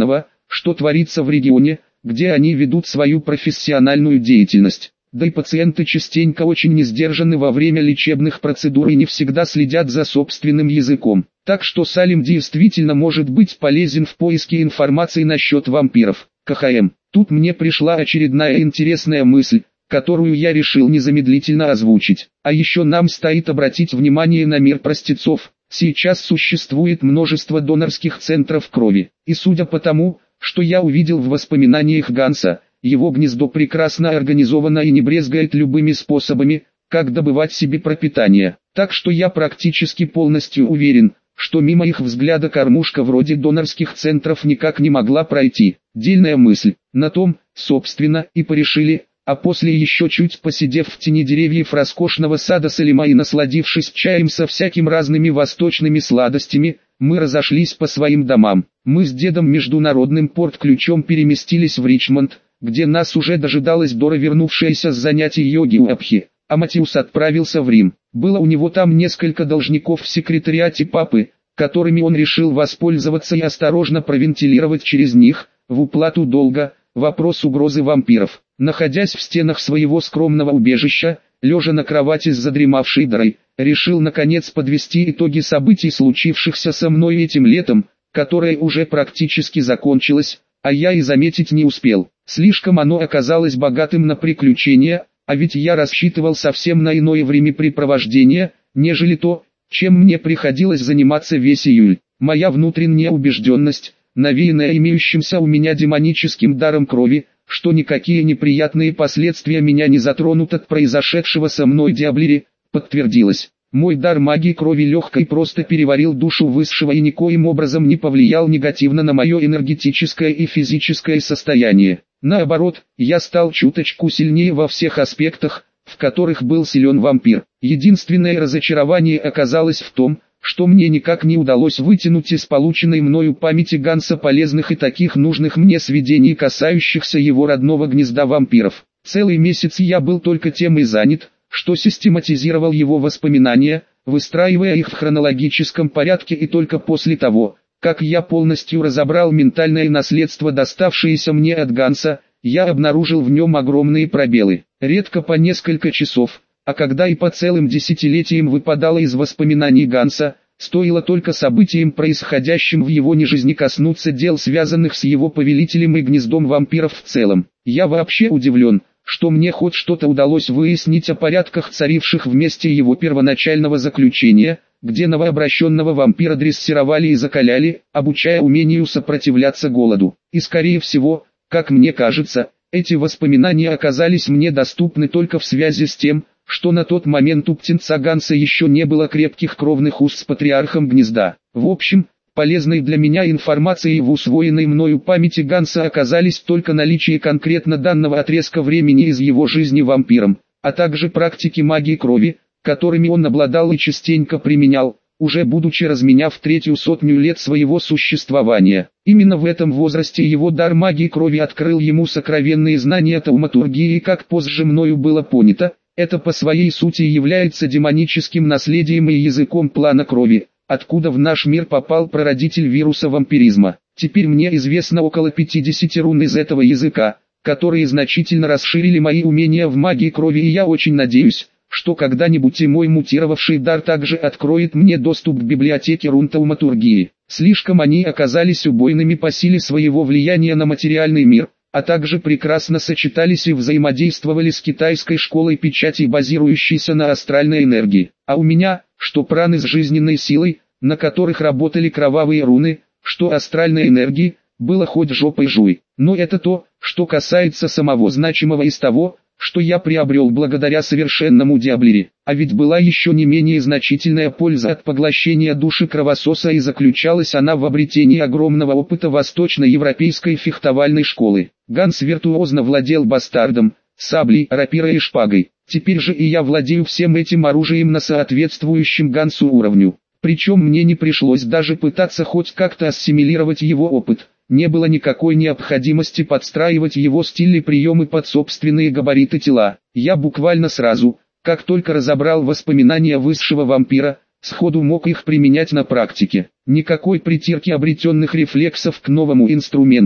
что творится в регионе, где они ведут свою профессиональную деятельность. Да и пациенты частенько очень несдержаны во время лечебных процедур и не всегда следят за собственным языком. Так что Салим действительно может быть полезен в поиске информации насчет вампиров. КХМ. Тут мне пришла очередная интересная мысль, которую я решил незамедлительно озвучить. А еще нам стоит обратить внимание на мир простецов. Сейчас существует множество донорских центров крови. И судя по тому, что я увидел в воспоминаниях Ганса, его гнездо прекрасно организовано и не брезгает любыми способами, как добывать себе пропитание. Так что я практически полностью уверен, что мимо их взгляда кормушка вроде донорских центров никак не могла пройти. Дельная мысль. На том, собственно, и порешили, а после еще чуть посидев в тени деревьев роскошного сада Салима и насладившись чаем со всякими разными восточными сладостями, мы разошлись по своим домам. Мы с дедом международным порт-ключом переместились в Ричмонд, где нас уже дожидалась Дора, вернувшаяся с занятий йоги у Абхи, а Матиус отправился в Рим. Было у него там несколько должников в секретариате папы, которыми он решил воспользоваться и осторожно провентилировать через них, в уплату долга, вопрос угрозы вампиров. Находясь в стенах своего скромного убежища, лежа на кровати с задремавшей Дорой, решил наконец подвести итоги событий, случившихся со мной этим летом, которое уже практически закончилось, а я и заметить не успел. Слишком оно оказалось богатым на приключения, а ведь я рассчитывал совсем на иное времяпрепровождение, нежели то, чем мне приходилось заниматься весь июль. Моя внутренняя убежденность, навеянная имеющимся у меня демоническим даром крови, что никакие неприятные последствия меня не затронут от произошедшего со мной Диаблери, подтвердилась. Мой дар магии крови легко и просто переварил душу высшего и никоим образом не повлиял негативно на мое энергетическое и физическое состояние. Наоборот, я стал чуточку сильнее во всех аспектах, в которых был силен вампир. Единственное разочарование оказалось в том, что мне никак не удалось вытянуть из полученной мною памяти Ганса полезных и таких нужных мне сведений, касающихся его родного гнезда вампиров. Целый месяц я был только тем и занят, что систематизировал его воспоминания, выстраивая их в хронологическом порядке, и только после того, как я полностью разобрал ментальное наследство, доставшееся мне от Ганса, я обнаружил в нем огромные пробелы. Редко по несколько часов, а когда и по целым десятилетиям выпадало из воспоминаний Ганса, стоило только событиям, происходящим в его нежизни, коснуться дел, связанных с его повелителем и гнездом вампиров в целом. Я вообще удивлен, что мне хоть что-то удалось выяснить о порядках, царивших в месте его первоначального заключения, где новообращенного вампира дрессировали и закаляли, обучая умению сопротивляться голоду. И скорее всего, как мне кажется, эти воспоминания оказались мне доступны только в связи с тем, что на тот момент у птенца Ганса еще не было крепких кровных уз с патриархом гнезда. В общем, полезной для меня информацией в усвоенной мною памяти Ганса оказались только наличие конкретно данного отрезка времени из его жизни вампиром, а также практики магии крови, которыми он обладал и частенько применял, уже будучи разменяв третью сотню лет своего существования. Именно в этом возрасте его дар магии крови открыл ему сокровенные знания тауматургии, и, как позже мною было понято, это по своей сути является демоническим наследием и языком плана крови, откуда в наш мир попал прародитель вируса вампиризма. Теперь мне известно около пятидесяти рун из этого языка, которые значительно расширили мои умения в магии крови, и я очень надеюсь, что когда-нибудь и мой мутировавший дар также откроет мне доступ к библиотеке рун тауматургии. Слишком они оказались убойными по силе своего влияния на материальный мир, а также прекрасно сочетались и взаимодействовали с китайской школой печати, базирующейся на астральной энергии. А у меня, что праны с жизненной силой, на которых работали кровавые руны, что астральной энергии, было хоть жопой жуй. Но это то, что касается самого значимого из того, что я приобрел благодаря совершенному Диаблери. А ведь была еще не менее значительная польза от поглощения души кровососа, и заключалась она в обретении огромного опыта восточноевропейской фехтовальной школы. Ганс виртуозно владел бастардом, саблей, рапирой и шпагой. Теперь же и я владею всем этим оружием на соответствующем Гансу уровню. Причем мне не пришлось даже пытаться хоть как-то ассимилировать его опыт. Не было никакой необходимости подстраивать его стиль и приемы под собственные габариты тела. Я буквально сразу, как только разобрал воспоминания высшего вампира, сходу мог их применять на практике. Никакой притирки обретенных рефлексов к новому инструменту,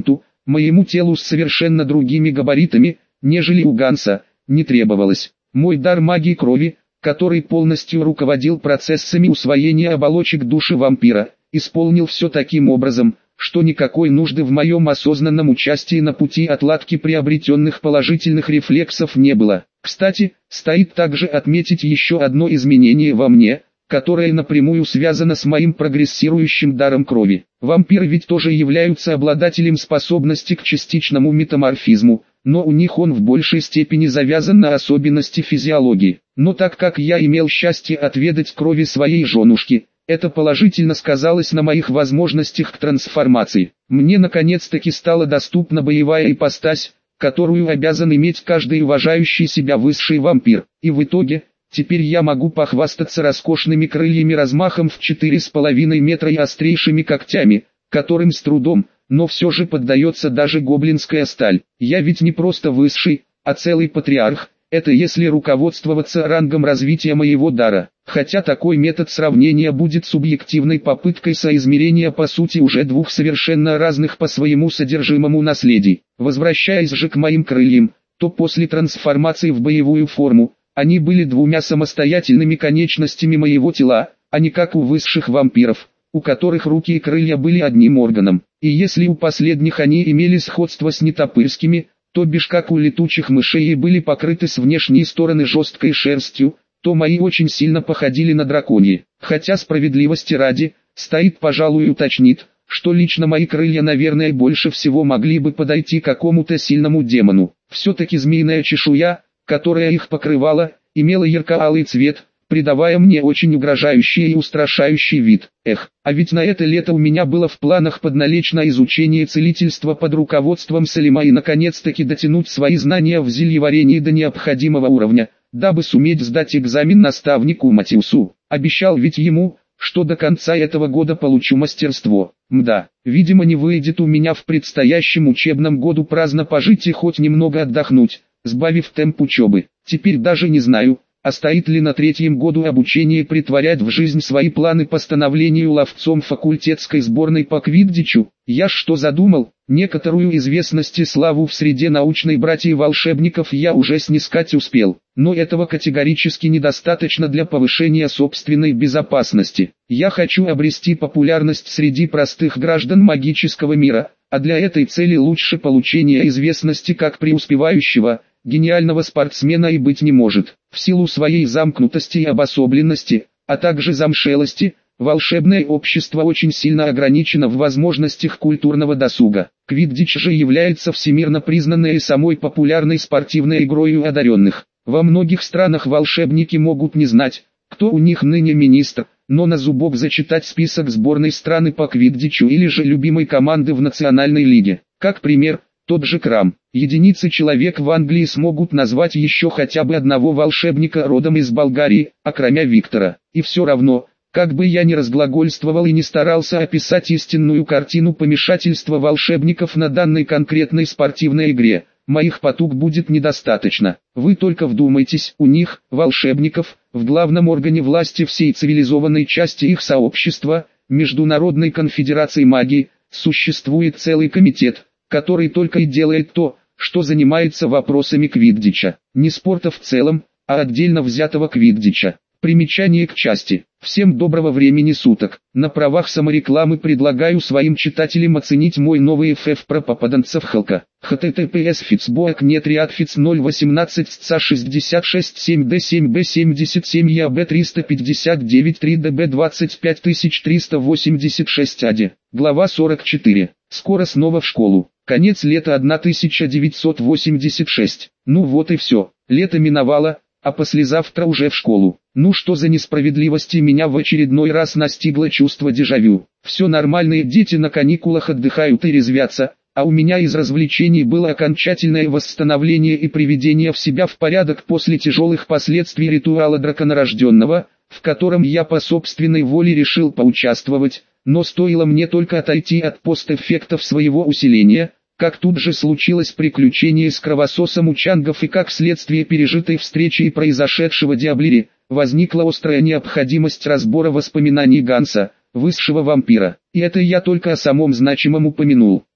моему телу с совершенно другими габаритами, нежели у Ганса, не требовалось. Мой дар магии крови, который полностью руководил процессами усвоения оболочек души вампира, исполнил все таким образом, что никакой нужды в моем осознанном участии на пути отладки приобретенных положительных рефлексов не было. Кстати, стоит также отметить еще одно изменение во мне, которое напрямую связано с моим прогрессирующим даром крови. Вампиры ведь тоже являются обладателем способности к частичному метаморфизму, но у них он в большей степени завязан на особенности физиологии. Но так как я имел счастье отведать крови своей женушки, это положительно сказалось на моих возможностях к трансформации. Мне наконец-таки стала доступна боевая ипостась, которую обязан иметь каждый уважающий себя высший вампир. И в итоге, теперь я могу похвастаться роскошными крыльями размахом в четыре с половиной метра и острейшими когтями, которым с трудом, но все же поддается даже гоблинская сталь. Я ведь не просто высший, а целый патриарх, это если руководствоваться рангом развития моего дара. Хотя такой метод сравнения будет субъективной попыткой соизмерения по сути уже двух совершенно разных по своему содержимому наследий. Возвращаясь же к моим крыльям, то после трансформации в боевую форму, они были двумя самостоятельными конечностями моего тела, а не как у высших вампиров, у которых руки и крылья были одним органом. И если у последних они имели сходство с нетопырскими, то бишь как у летучих мышей и были покрыты с внешней стороны жесткой шерстью, то мои очень сильно походили на драконьи. Хотя справедливости ради, стоит пожалуй уточнит, что лично мои крылья наверное больше всего могли бы подойти какому-то сильному демону. Все-таки змеиная чешуя, которая их покрывала, имела ярко-алый цвет, придавая мне очень угрожающий и устрашающий вид. Эх, а ведь на это лето у меня было в планах подналечь изучение целительства под руководством Салима и наконец-таки дотянуть свои знания в зельеварении до необходимого уровня, дабы суметь сдать экзамен наставнику Матиусу. Обещал ведь ему, что до конца этого года получу мастерство. Мда, видимо не выйдет у меня в предстоящем учебном году праздно пожить и хоть немного отдохнуть, сбавив темп учебы. Теперь даже не знаю, а стоит ли на третьем году обучения притворять в жизнь свои планы по становлению ловцом факультетской сборной по квиддичу. Я что задумал? Некоторую известность и славу в среде научной братьев волшебников я уже снискать успел, но этого категорически недостаточно для повышения собственной безопасности. Я хочу обрести популярность среди простых граждан магического мира, а для этой цели лучше получения известности как преуспевающего, гениального спортсмена и быть не может. В силу своей замкнутости и обособленности, а также замшелости, волшебное общество очень сильно ограничено в возможностях культурного досуга. Квиддич же является всемирно признанной и самой популярной спортивной игрой у одаренных. Во многих странах волшебники могут не знать, кто у них ныне министр, но на зубок зачитать список сборной страны по квиддичу или же любимой команды в национальной лиге. Как пример, тот же Крам. Единицы человек в Англии смогут назвать еще хотя бы одного волшебника родом из Болгарии, окромя Виктора. И все равно, как бы я ни разглагольствовал и не старался описать истинную картину помешательства волшебников на данной конкретной спортивной игре, моих потуг будет недостаточно. Вы только вдумайтесь, у них, волшебников, в главном органе власти всей цивилизованной части их сообщества, Международной конфедерации магии, существует целый комитет, который только и делает то, что занимается вопросами квиддича. Не спорта в целом, а отдельно взятого квиддича. Примечание к части. Всем доброго времени суток. На правах саморекламы предлагаю своим читателям оценить мой новый эф эф про попаданцев Халка. https фицбоак нет риадфиц ноль восемнадцать сца шестьдесят шесть семь д семь б семьдесят семь яб триста пятьдесят девять три дб двадцать пять триста восемьдесят шесть ади. Глава сорок четыре. Скоро снова в школу. Конец лета тысяча девятьсот восемьдесят шесть. Ну вот и все. Лето миновало, а послезавтра уже в школу. Ну что за несправедливости меня в очередной раз настигло чувство дежавю. Все нормальные дети на каникулах отдыхают и резвятся, а у меня из развлечений было окончательное восстановление и приведение в себя в порядок после тяжелых последствий ритуала драконорожденного, в котором я по собственной воле решил поучаствовать, но стоило мне только отойти от постэффектов своего усиления, как тут же случилось приключение с кровососом у чангов и как вследствие пережитой встречи и произошедшего диаблири, возникла острая необходимость разбора воспоминаний Ганса, высшего вампира. И это я только о самом значимом упомянул.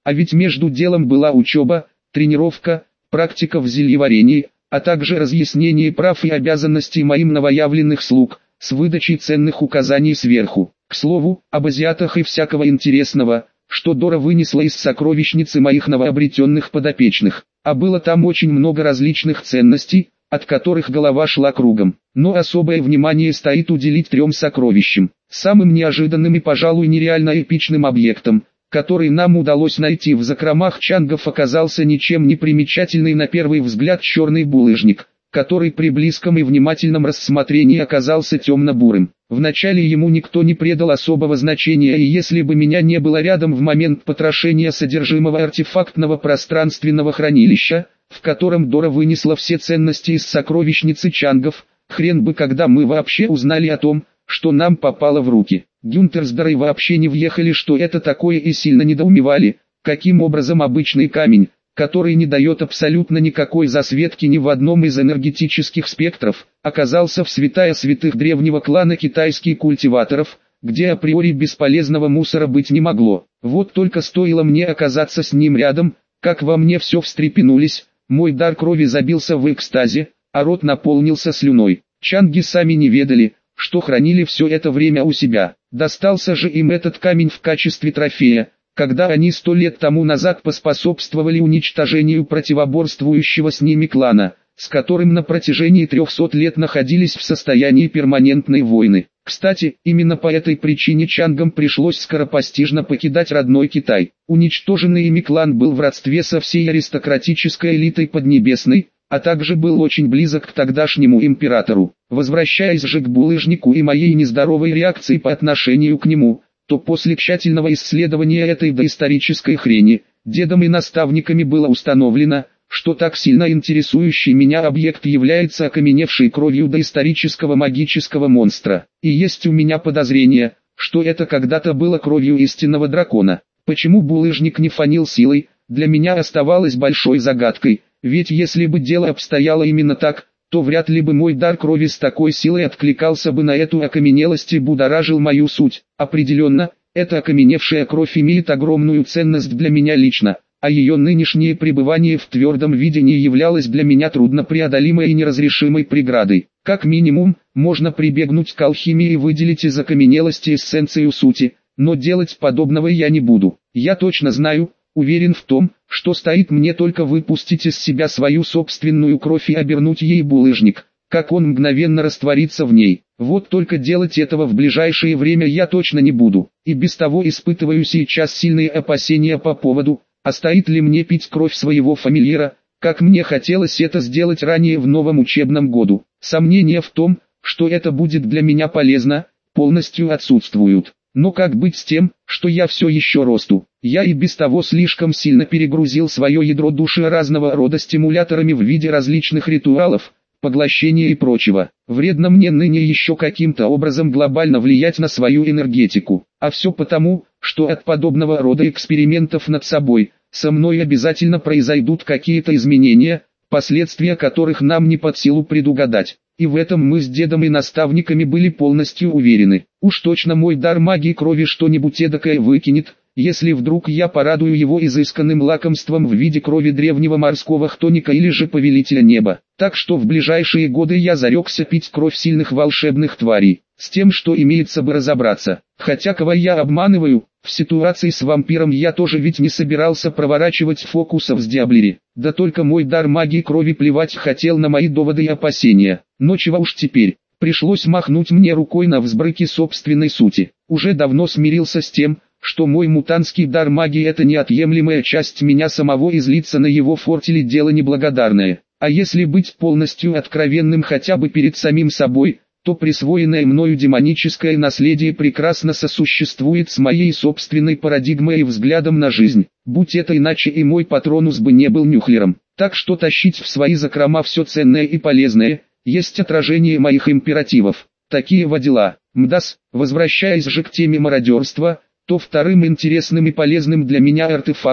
А ведь между делом была учеба, тренировка, практика в зельеварении, а также разъяснение прав и обязанностей моим новоявленных слуг, с выдачей ценных указаний сверху. К слову, об азиатах и всякого интересного, что Дора вынесла из сокровищницы моих новообретенных подопечных. А было там очень много различных ценностей, от которых голова шла кругом. Но особое внимание стоит уделить трем сокровищам. Самым неожиданным и, пожалуй, нереально эпичным объектом, который нам удалось найти в закромах чангов, оказался ничем не примечательный на первый взгляд черный булыжник, который при близком и внимательном рассмотрении оказался темно-бурым. Вначале ему никто не придал особого значения, и если бы меня не было рядом в момент потрошения содержимого артефактного пространственного хранилища, в котором Дора вынесла все ценности из сокровищницы чангов, хрен бы когда мы вообще узнали о том, что нам попало в руки. Гюнтер с Дорой вообще не въехали, что это такое, и сильно недоумевали, каким образом обычный камень, который не дает абсолютно никакой засветки ни в одном из энергетических спектров, оказался в святая святых древнего клана китайских культиваторов, где априори бесполезного мусора быть не могло. Вот только стоило мне оказаться с ним рядом, как во мне все встрепенулись, мой дар крови забился в экстазе, а рот наполнился слюной. Чанги сами не ведали, что хранили все это время у себя. Достался же им этот камень в качестве трофея, когда они сто лет тому назад поспособствовали уничтожению противоборствующего с ними клана, с которым на протяжении трехсот лет находились в состоянии перманентной войны. Кстати, именно по этой причине чангам пришлось скоропостижно покидать родной Китай. Уничтоженный ими клан был в родстве со всей аристократической элитой Поднебесной, а также был очень близок к тогдашнему императору. Возвращаясь же к булыжнику и моей нездоровой реакции по отношению к нему, то после тщательного исследования этой доисторической хрени, дедом и наставниками было установлено, что так сильно интересующий меня объект является окаменевшей кровью доисторического магического монстра. И есть у меня подозрение, что это когда-то было кровью истинного дракона. Почему булыжник не фанил силой, для меня оставалось большой загадкой, ведь если бы дело обстояло именно так, то вряд ли бы мой дар крови с такой силой откликался бы на эту окаменелость и будоражил мою суть. Определенно, эта окаменевшая кровь имеет огромную ценность для меня лично, а ее нынешнее пребывание в твердом видении являлось для меня труднопреодолимой и неразрешимой преградой. Как минимум, можно прибегнуть к алхимии и выделить из окаменелости эссенцию сути, но делать подобного я не буду. Я точно знаю, уверен в том, что стоит мне только выпустить из себя свою собственную кровь и обернуть ей булыжник, как он мгновенно растворится в ней. Вот только делать этого в ближайшее время я точно не буду, и без того испытываю сейчас сильные опасения по поводу, а стоит ли мне пить кровь своего фамильяра, как мне хотелось это сделать ранее в новом учебном году. Сомнения в том, что это будет для меня полезно, полностью отсутствуют. Но как быть с тем, что я все еще расту? Я и без того слишком сильно перегрузил свое ядро души разного рода стимуляторами в виде различных ритуалов, поглощения и прочего. Вредно мне ныне еще каким-то образом глобально влиять на свою энергетику. А все потому, что от подобного рода экспериментов над собой, со мной обязательно произойдут какие-то изменения, последствия которых нам не под силу предугадать. И в этом мы с дедом и наставниками были полностью уверены. Уж точно мой дар магии крови что-нибудь эдакое выкинет, если вдруг я порадую его изысканным лакомством в виде крови древнего морского хтоника или же повелителя неба. Так что в ближайшие годы я зарекся пить кровь сильных волшебных тварей. С тем, что имеется, бы разобраться. Хотя кого я обманываю, в ситуации с вампиром я тоже ведь не собирался проворачивать фокусов с Диаблери. Да только мой дар магии крови плевать хотел на мои доводы и опасения. Но чего уж теперь, пришлось махнуть мне рукой на взбрыки собственной сути. Уже давно смирился с тем, что мой мутантский дар магии — это неотъемлемая часть меня самого, и злиться на его фортили дело неблагодарное. А если быть полностью откровенным хотя бы перед самим собой, то присвоенное мною демоническое наследие прекрасно сосуществует с моей собственной парадигмой и взглядом на жизнь. Будь это иначе, и мой патронус бы не был нюхлером. Так что тащить в свои закрома все ценное и полезное, есть отражение моих императивов. Такие во дела. Мдас, возвращаясь же к теме мародерства, то вторым интересным и полезным для меня артефактом,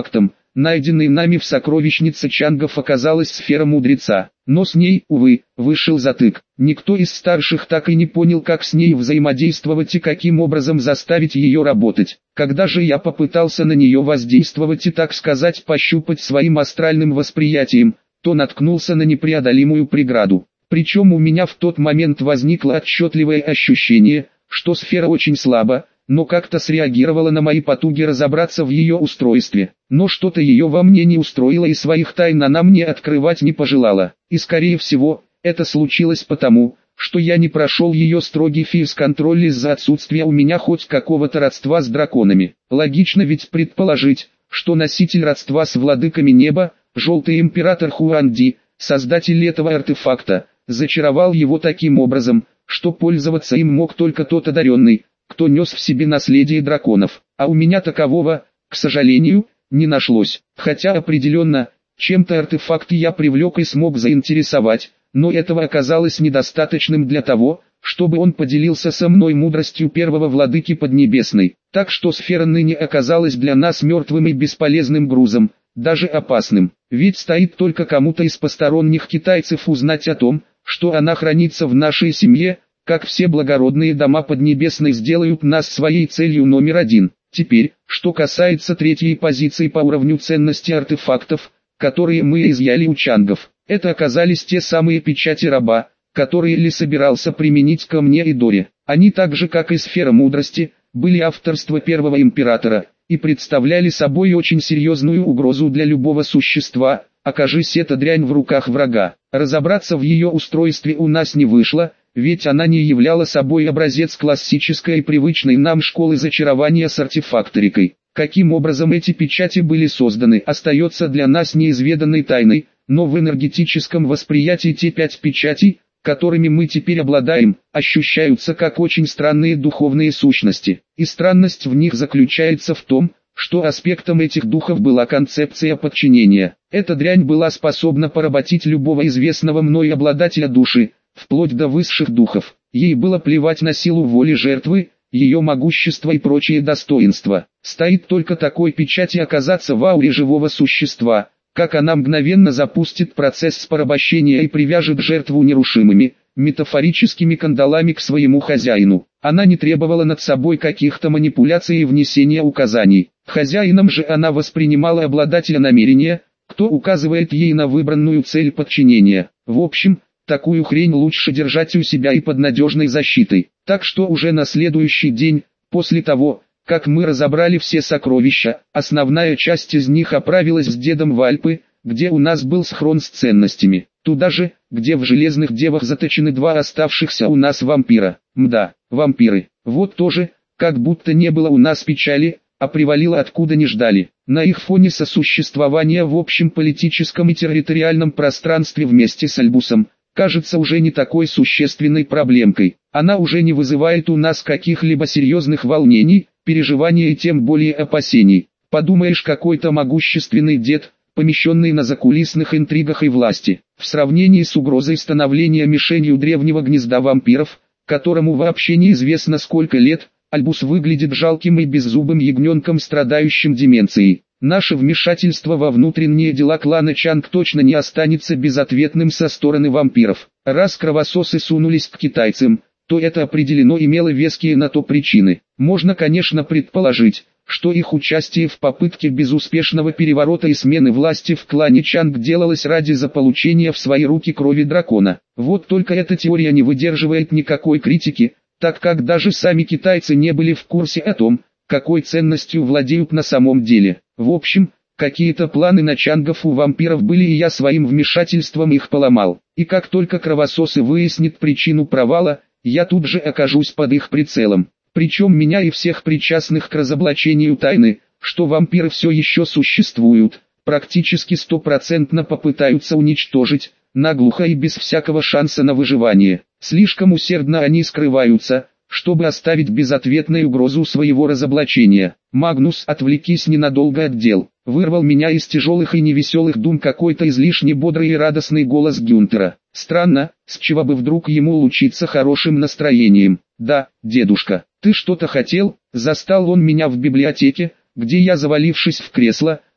найденной нами в сокровищнице чангов, оказалась сфера мудреца. Но с ней, увы, вышел затык. Никто из старших так и не понял, как с ней взаимодействовать и каким образом заставить ее работать. Когда же я попытался на нее воздействовать и, так сказать, пощупать своим астральным восприятием, то наткнулся на непреодолимую преграду. Причем у меня в тот момент возникло отчетливое ощущение, что сфера очень слаба, но как-то среагировала на мои потуги разобраться в ее устройстве. Но что-то ее во мне не устроило, и своих тайн она мне открывать не пожелала. И скорее всего, это случилось потому, что я не прошел ее строгий фейс-контроль из-за отсутствия у меня хоть какого-то родства с драконами. Логично ведь предположить, что носитель родства с владыками неба, Желтый Император Хуанди, создатель этого артефакта, зачаровал его таким образом, что пользоваться им мог только тот одаренный, кто нес в себе наследие драконов. А у меня такового, к сожалению, не нашлось. Хотя определенно, чем-то артефакт я привлек и смог заинтересовать, но этого оказалось недостаточным для того, чтобы он поделился со мной мудростью первого владыки Поднебесной. Так что сфера ныне оказалась для нас мертвым и бесполезным грузом, даже опасным. Ведь стоит только кому-то из посторонних китайцев узнать о том, что она хранится в нашей семье, как все благородные дома Поднебесной сделают нас своей целью номер один. Теперь, что касается третьей позиции по уровню ценности артефактов, которые мы изъяли у чангов. Это оказались те самые печати раба, которые Ли собирался применить ко мне и Доре. Они так же, как и сфера мудрости, были авторства первого императора, и представляли собой очень серьезную угрозу для любого существа, окажись эта дрянь в руках врага. Разобраться в ее устройстве у нас не вышло, ведь она не являла собой образец классической и привычной нам школы зачарования с артефакторикой. Каким образом эти печати были созданы, остается для нас неизведанной тайной, но в энергетическом восприятии те пять печатей, которыми мы теперь обладаем, ощущаются как очень странные духовные сущности. И странность в них заключается в том, что аспектом этих духов была концепция подчинения. Эта дрянь была способна поработить любого известного мной обладателя души, вплоть до высших духов. Ей было плевать на силу воли жертвы, ее могущество и прочие достоинства. Стоит только такой печати оказаться в ауре живого существа, как она мгновенно запустит процесс порабощения и привяжет жертву нерушимыми, метафорическими кандалами к своему хозяину. Она не требовала над собой каких-то манипуляций и внесения указаний. Хозяином же она воспринимала обладателя намерения, кто указывает ей на выбранную цель подчинения. В общем, такую хрень лучше держать у себя и под надежной защитой. Так что уже на следующий день, после того, как мы разобрали все сокровища, основная часть из них отправилась с дедом в Альпы, где у нас был схрон с ценностями. Туда же, где в Железных Девах заточены два оставшихся у нас вампира. Мда, вампиры. Вот тоже, как будто не было у нас печали, а привалило откуда не ждали. На их фоне сосуществование в общем политическом и территориальном пространстве вместе с Альбусом кажется уже не такой существенной проблемкой. Она уже не вызывает у нас каких-либо серьезных волнений, переживаний и тем более опасений. Подумаешь, какой-то могущественный дед, помещенный на закулисных интригах и власти, в сравнении с угрозой становления мишенью древнего гнезда вампиров, которому вообще неизвестно сколько лет, Альбус выглядит жалким и беззубым ягненком, страдающим деменцией. Наше вмешательство во внутренние дела клана Чанг точно не останется безответным со стороны вампиров. Раз кровососы сунулись к китайцам, то это определено имело веские на то причины. Можно, конечно, предположить, что их участие в попытке безуспешного переворота и смены власти в клане Чанг делалось ради заполучения в свои руки крови дракона. Вот только эта теория не выдерживает никакой критики, так как даже сами китайцы не были в курсе о том, какой ценностью владеют на самом деле. В общем, какие-то планы на чангов у вампиров были, и я своим вмешательством их поломал. И как только кровососы выяснят причину провала, я тут же окажусь под их прицелом. Причем меня и всех причастных к разоблачению тайны, что вампиры все еще существуют, практически стопроцентно попытаются уничтожить, наглухо и без всякого шанса на выживание. Слишком усердно они скрываются, чтобы оставить безответной угрозу своего разоблачения. «Магнус, отвлекись ненадолго от дел», — вырвал меня из тяжелых и невеселых дум какой-то излишне бодрый и радостный голос Гюнтера. Странно, с чего бы вдруг ему лучиться хорошим настроением. «Да, дедушка, ты что-то хотел?» Застал он меня в библиотеке, где я, завалившись в кресло,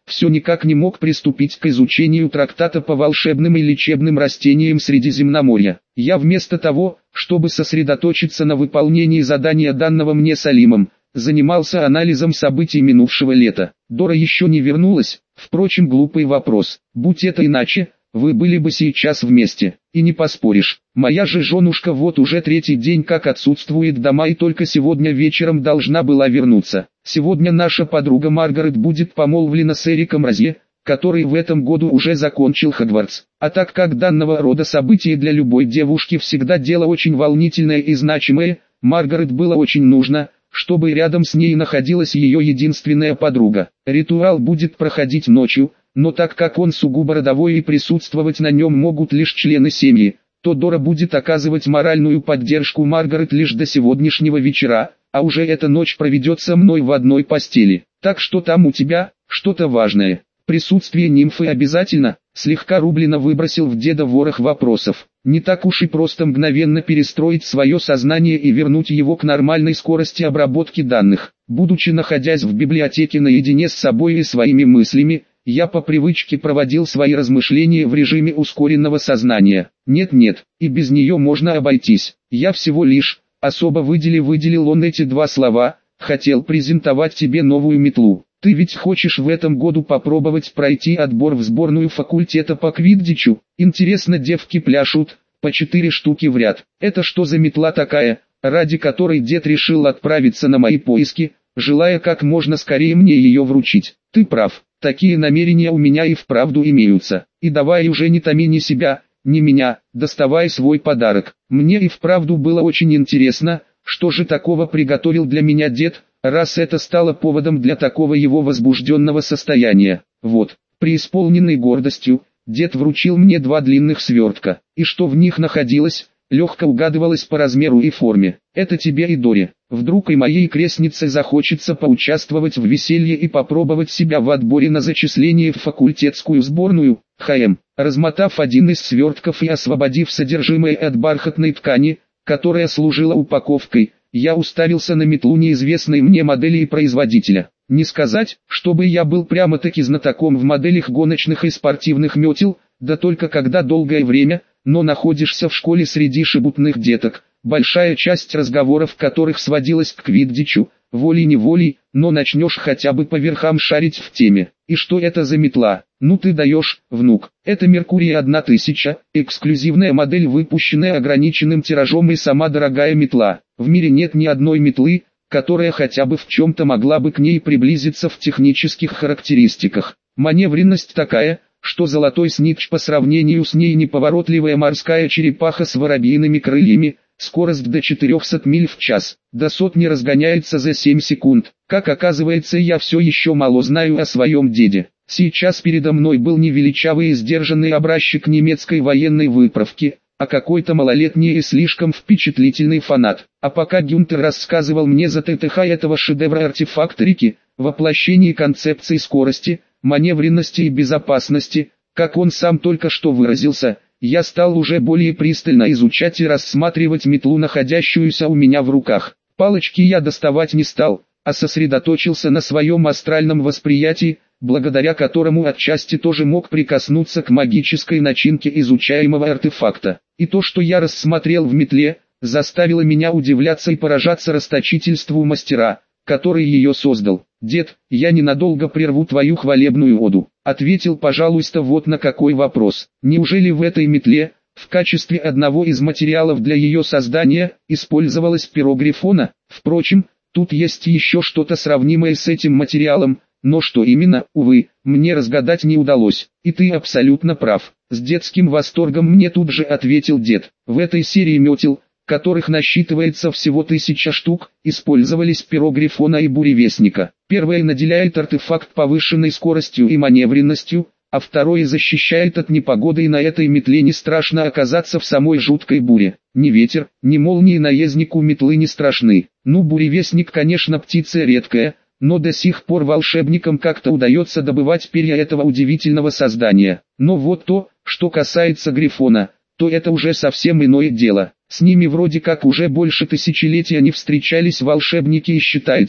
все никак не мог приступить к изучению трактата по волшебным и лечебным растениям Средиземноморья. Я вместо того, чтобы сосредоточиться на выполнении задания данного мне Салимом, занимался анализом событий минувшего лета. Дора еще не вернулась, впрочем, глупый вопрос. Будь это иначе, вы были бы сейчас вместе, и не поспоришь. Моя же женушка вот уже третий день как отсутствует дома и только сегодня вечером должна была вернуться. Сегодня наша подруга Маргарет будет помолвлена с Эриком Розье, который в этом году уже закончил Хогвартс. А так как данного рода события для любой девушки всегда дело очень волнительное и значимое, Маргарет было очень нужно, чтобы рядом с ней находилась ее единственная подруга. Ритуал будет проходить ночью, но так как он сугубо родовой и присутствовать на нем могут лишь члены семьи, то Дора будет оказывать моральную поддержку Маргарет лишь до сегодняшнего вечера, а уже эта ночь проведет со мной в одной постели. Так что там у тебя, что-то важное. Присутствие нимфы обязательно, слегка Рублина выбросил в деда ворох вопросов. Не так уж и просто мгновенно перестроить свое сознание и вернуть его к нормальной скорости обработки данных. Будучи находясь в библиотеке наедине с собой и своими мыслями, я по привычке проводил свои размышления в режиме ускоренного сознания. Нет-нет, и без нее можно обойтись. Я всего лишь, особо выделил выделил он эти два слова, хотел презентовать тебе новую метлу. Ты ведь хочешь в этом году попробовать пройти отбор в сборную факультета по квиддичу? Интересно, девки пляшут, по четыре штуки в ряд. Это что за метла такая, ради которой дед решил отправиться на мои поиски, желая как можно скорее мне ее вручить? Ты прав, такие намерения у меня и вправду имеются. И давай уже не томи ни себя, ни меня, доставай свой подарок. Мне и вправду было очень интересно, что же такого приготовил для меня дед, раз это стало поводом для такого его возбужденного состояния. Вот, преисполненный гордостью, дед вручил мне два длинных свертка, и что в них находилось, легко угадывалось по размеру и форме. Это тебе и Доре. Вдруг и моей крестнице захочется поучаствовать в веселье и попробовать себя в отборе на зачисление в факультетскую сборную. ХМ. Размотав один из свертков и освободив содержимое от бархатной ткани, которая служила упаковкой, я уставился на метлу неизвестной мне модели и производителя. Не сказать, чтобы я был прямо-таки знатоком в моделях гоночных и спортивных метел, да только когда долгое время, но находишься в школе среди шебутных деток, большая часть разговоров которых сводилась к квиддичу, волей-неволей, но начнешь хотя бы по верхам шарить в теме. И что это за метла? Ну ты даешь, внук. Это Меркурий тысяча, эксклюзивная модель, выпущенная ограниченным тиражом и сама дорогая метла. В мире нет ни одной метлы, которая хотя бы в чем-то могла бы к ней приблизиться в технических характеристиках. Маневренность такая, что золотой снитч по сравнению с ней неповоротливая морская черепаха с воробьиными крыльями, скорость до четырехсот миль в час, до сотни разгоняется за семь секунд. Как оказывается, я все еще мало знаю о своем деде. Сейчас передо мной был не величавый и сдержанный образчик немецкой военной выправки, а какой-то малолетний и слишком впечатлительный фанат. А пока Гюнтер рассказывал мне за ТТХ этого шедевра артефакторики, воплощение концепции скорости, маневренности и безопасности, как он сам только что выразился, я стал уже более пристально изучать и рассматривать метлу, находящуюся у меня в руках. Палочки я доставать не стал, а сосредоточился на своем астральном восприятии, благодаря которому отчасти тоже мог прикоснуться к магической начинке изучаемого артефакта. И то, что я рассмотрел в метле, заставило меня удивляться и поражаться расточительству мастера, который ее создал. «Дед, я ненадолго прерву твою хвалебную оду», — ответил, пожалуйста, вот на какой вопрос. Неужели в этой метле, в качестве одного из материалов для ее создания, использовалось перо Грифона? Впрочем, тут есть еще что-то сравнимое с этим материалом, но что именно, увы, мне разгадать не удалось. И ты абсолютно прав. С детским восторгом мне тут же ответил дед. В этой серии метел, которых насчитывается всего тысяча штук, использовались перо Грифона и буревестника. Первое наделяет артефакт повышенной скоростью и маневренностью, а второе защищает от непогоды, и на этой метле не страшно оказаться в самой жуткой буре. Ни ветер, ни молнии наезднику метлы не страшны. Ну, буревестник, конечно, птица редкая, но до сих пор волшебникам как-то удается добывать перья этого удивительного создания. Но вот то, что касается Грифона, то это уже совсем иное дело. С ними вроде как уже больше тысячелетия не встречались волшебники, и считается,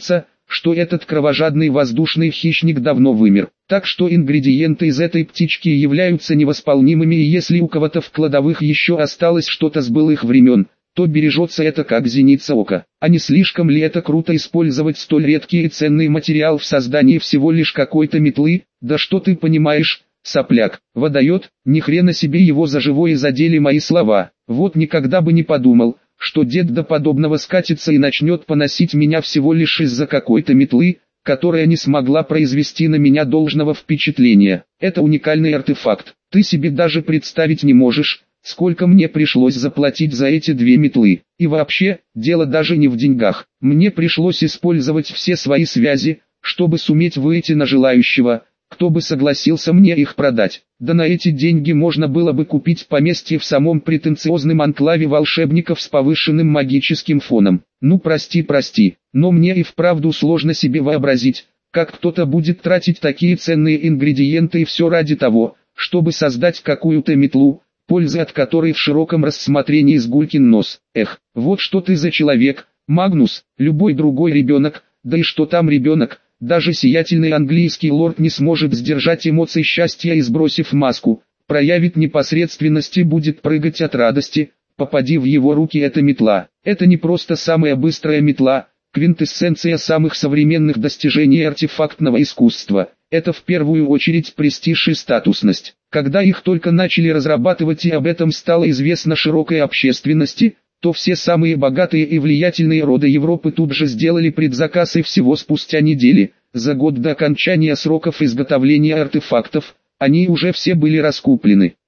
что этот кровожадный воздушный хищник давно вымер. Так что ингредиенты из этой птички являются невосполнимыми, и если у кого-то в кладовых еще осталось что-то с былых времен, то бережется это как зеница ока. А не слишком ли это круто использовать столь редкий и ценный материал в создании всего лишь какой-то метлы? Да что ты понимаешь, сопляк, водоет, ни хрена себе, его за живое задели мои слова. Вот никогда бы не подумал, что дед до подобного скатится и начнет поносить меня всего лишь из-за какой-то метлы, которая не смогла произвести на меня должного впечатления. Это уникальный артефакт. Ты себе даже представить не можешь, сколько мне пришлось заплатить за эти две метлы. И вообще, дело даже не в деньгах. Мне пришлось использовать все свои связи, чтобы суметь выйти на желающего, кто бы согласился мне их продать. Да на эти деньги можно было бы купить поместье в самом претенциозном анклаве волшебников с повышенным магическим фоном. Ну прости, прости, но мне и вправду сложно себе вообразить, как кто-то будет тратить такие ценные ингредиенты и все ради того, чтобы создать какую-то метлу, пользы от которой в широком рассмотрении сгулькин нос. Эх, вот что ты за человек, Магнус. Любой другой ребенок, да и что там ребенок, даже сиятельный английский лорд не сможет сдержать эмоций счастья и, сбросив маску, проявит непосредственность и будет прыгать от радости, попади в его руки эта метла. Это не просто самая быстрая метла, квинтэссенция самых современных достижений артефактного искусства. Это в первую очередь престиж и статусность. Когда их только начали разрабатывать и об этом стало известно широкой общественности, то все самые богатые и влиятельные роды Европы тут же сделали предзаказ, и всего спустя недели, за год до окончания сроков изготовления артефактов, они уже все были раскуплены.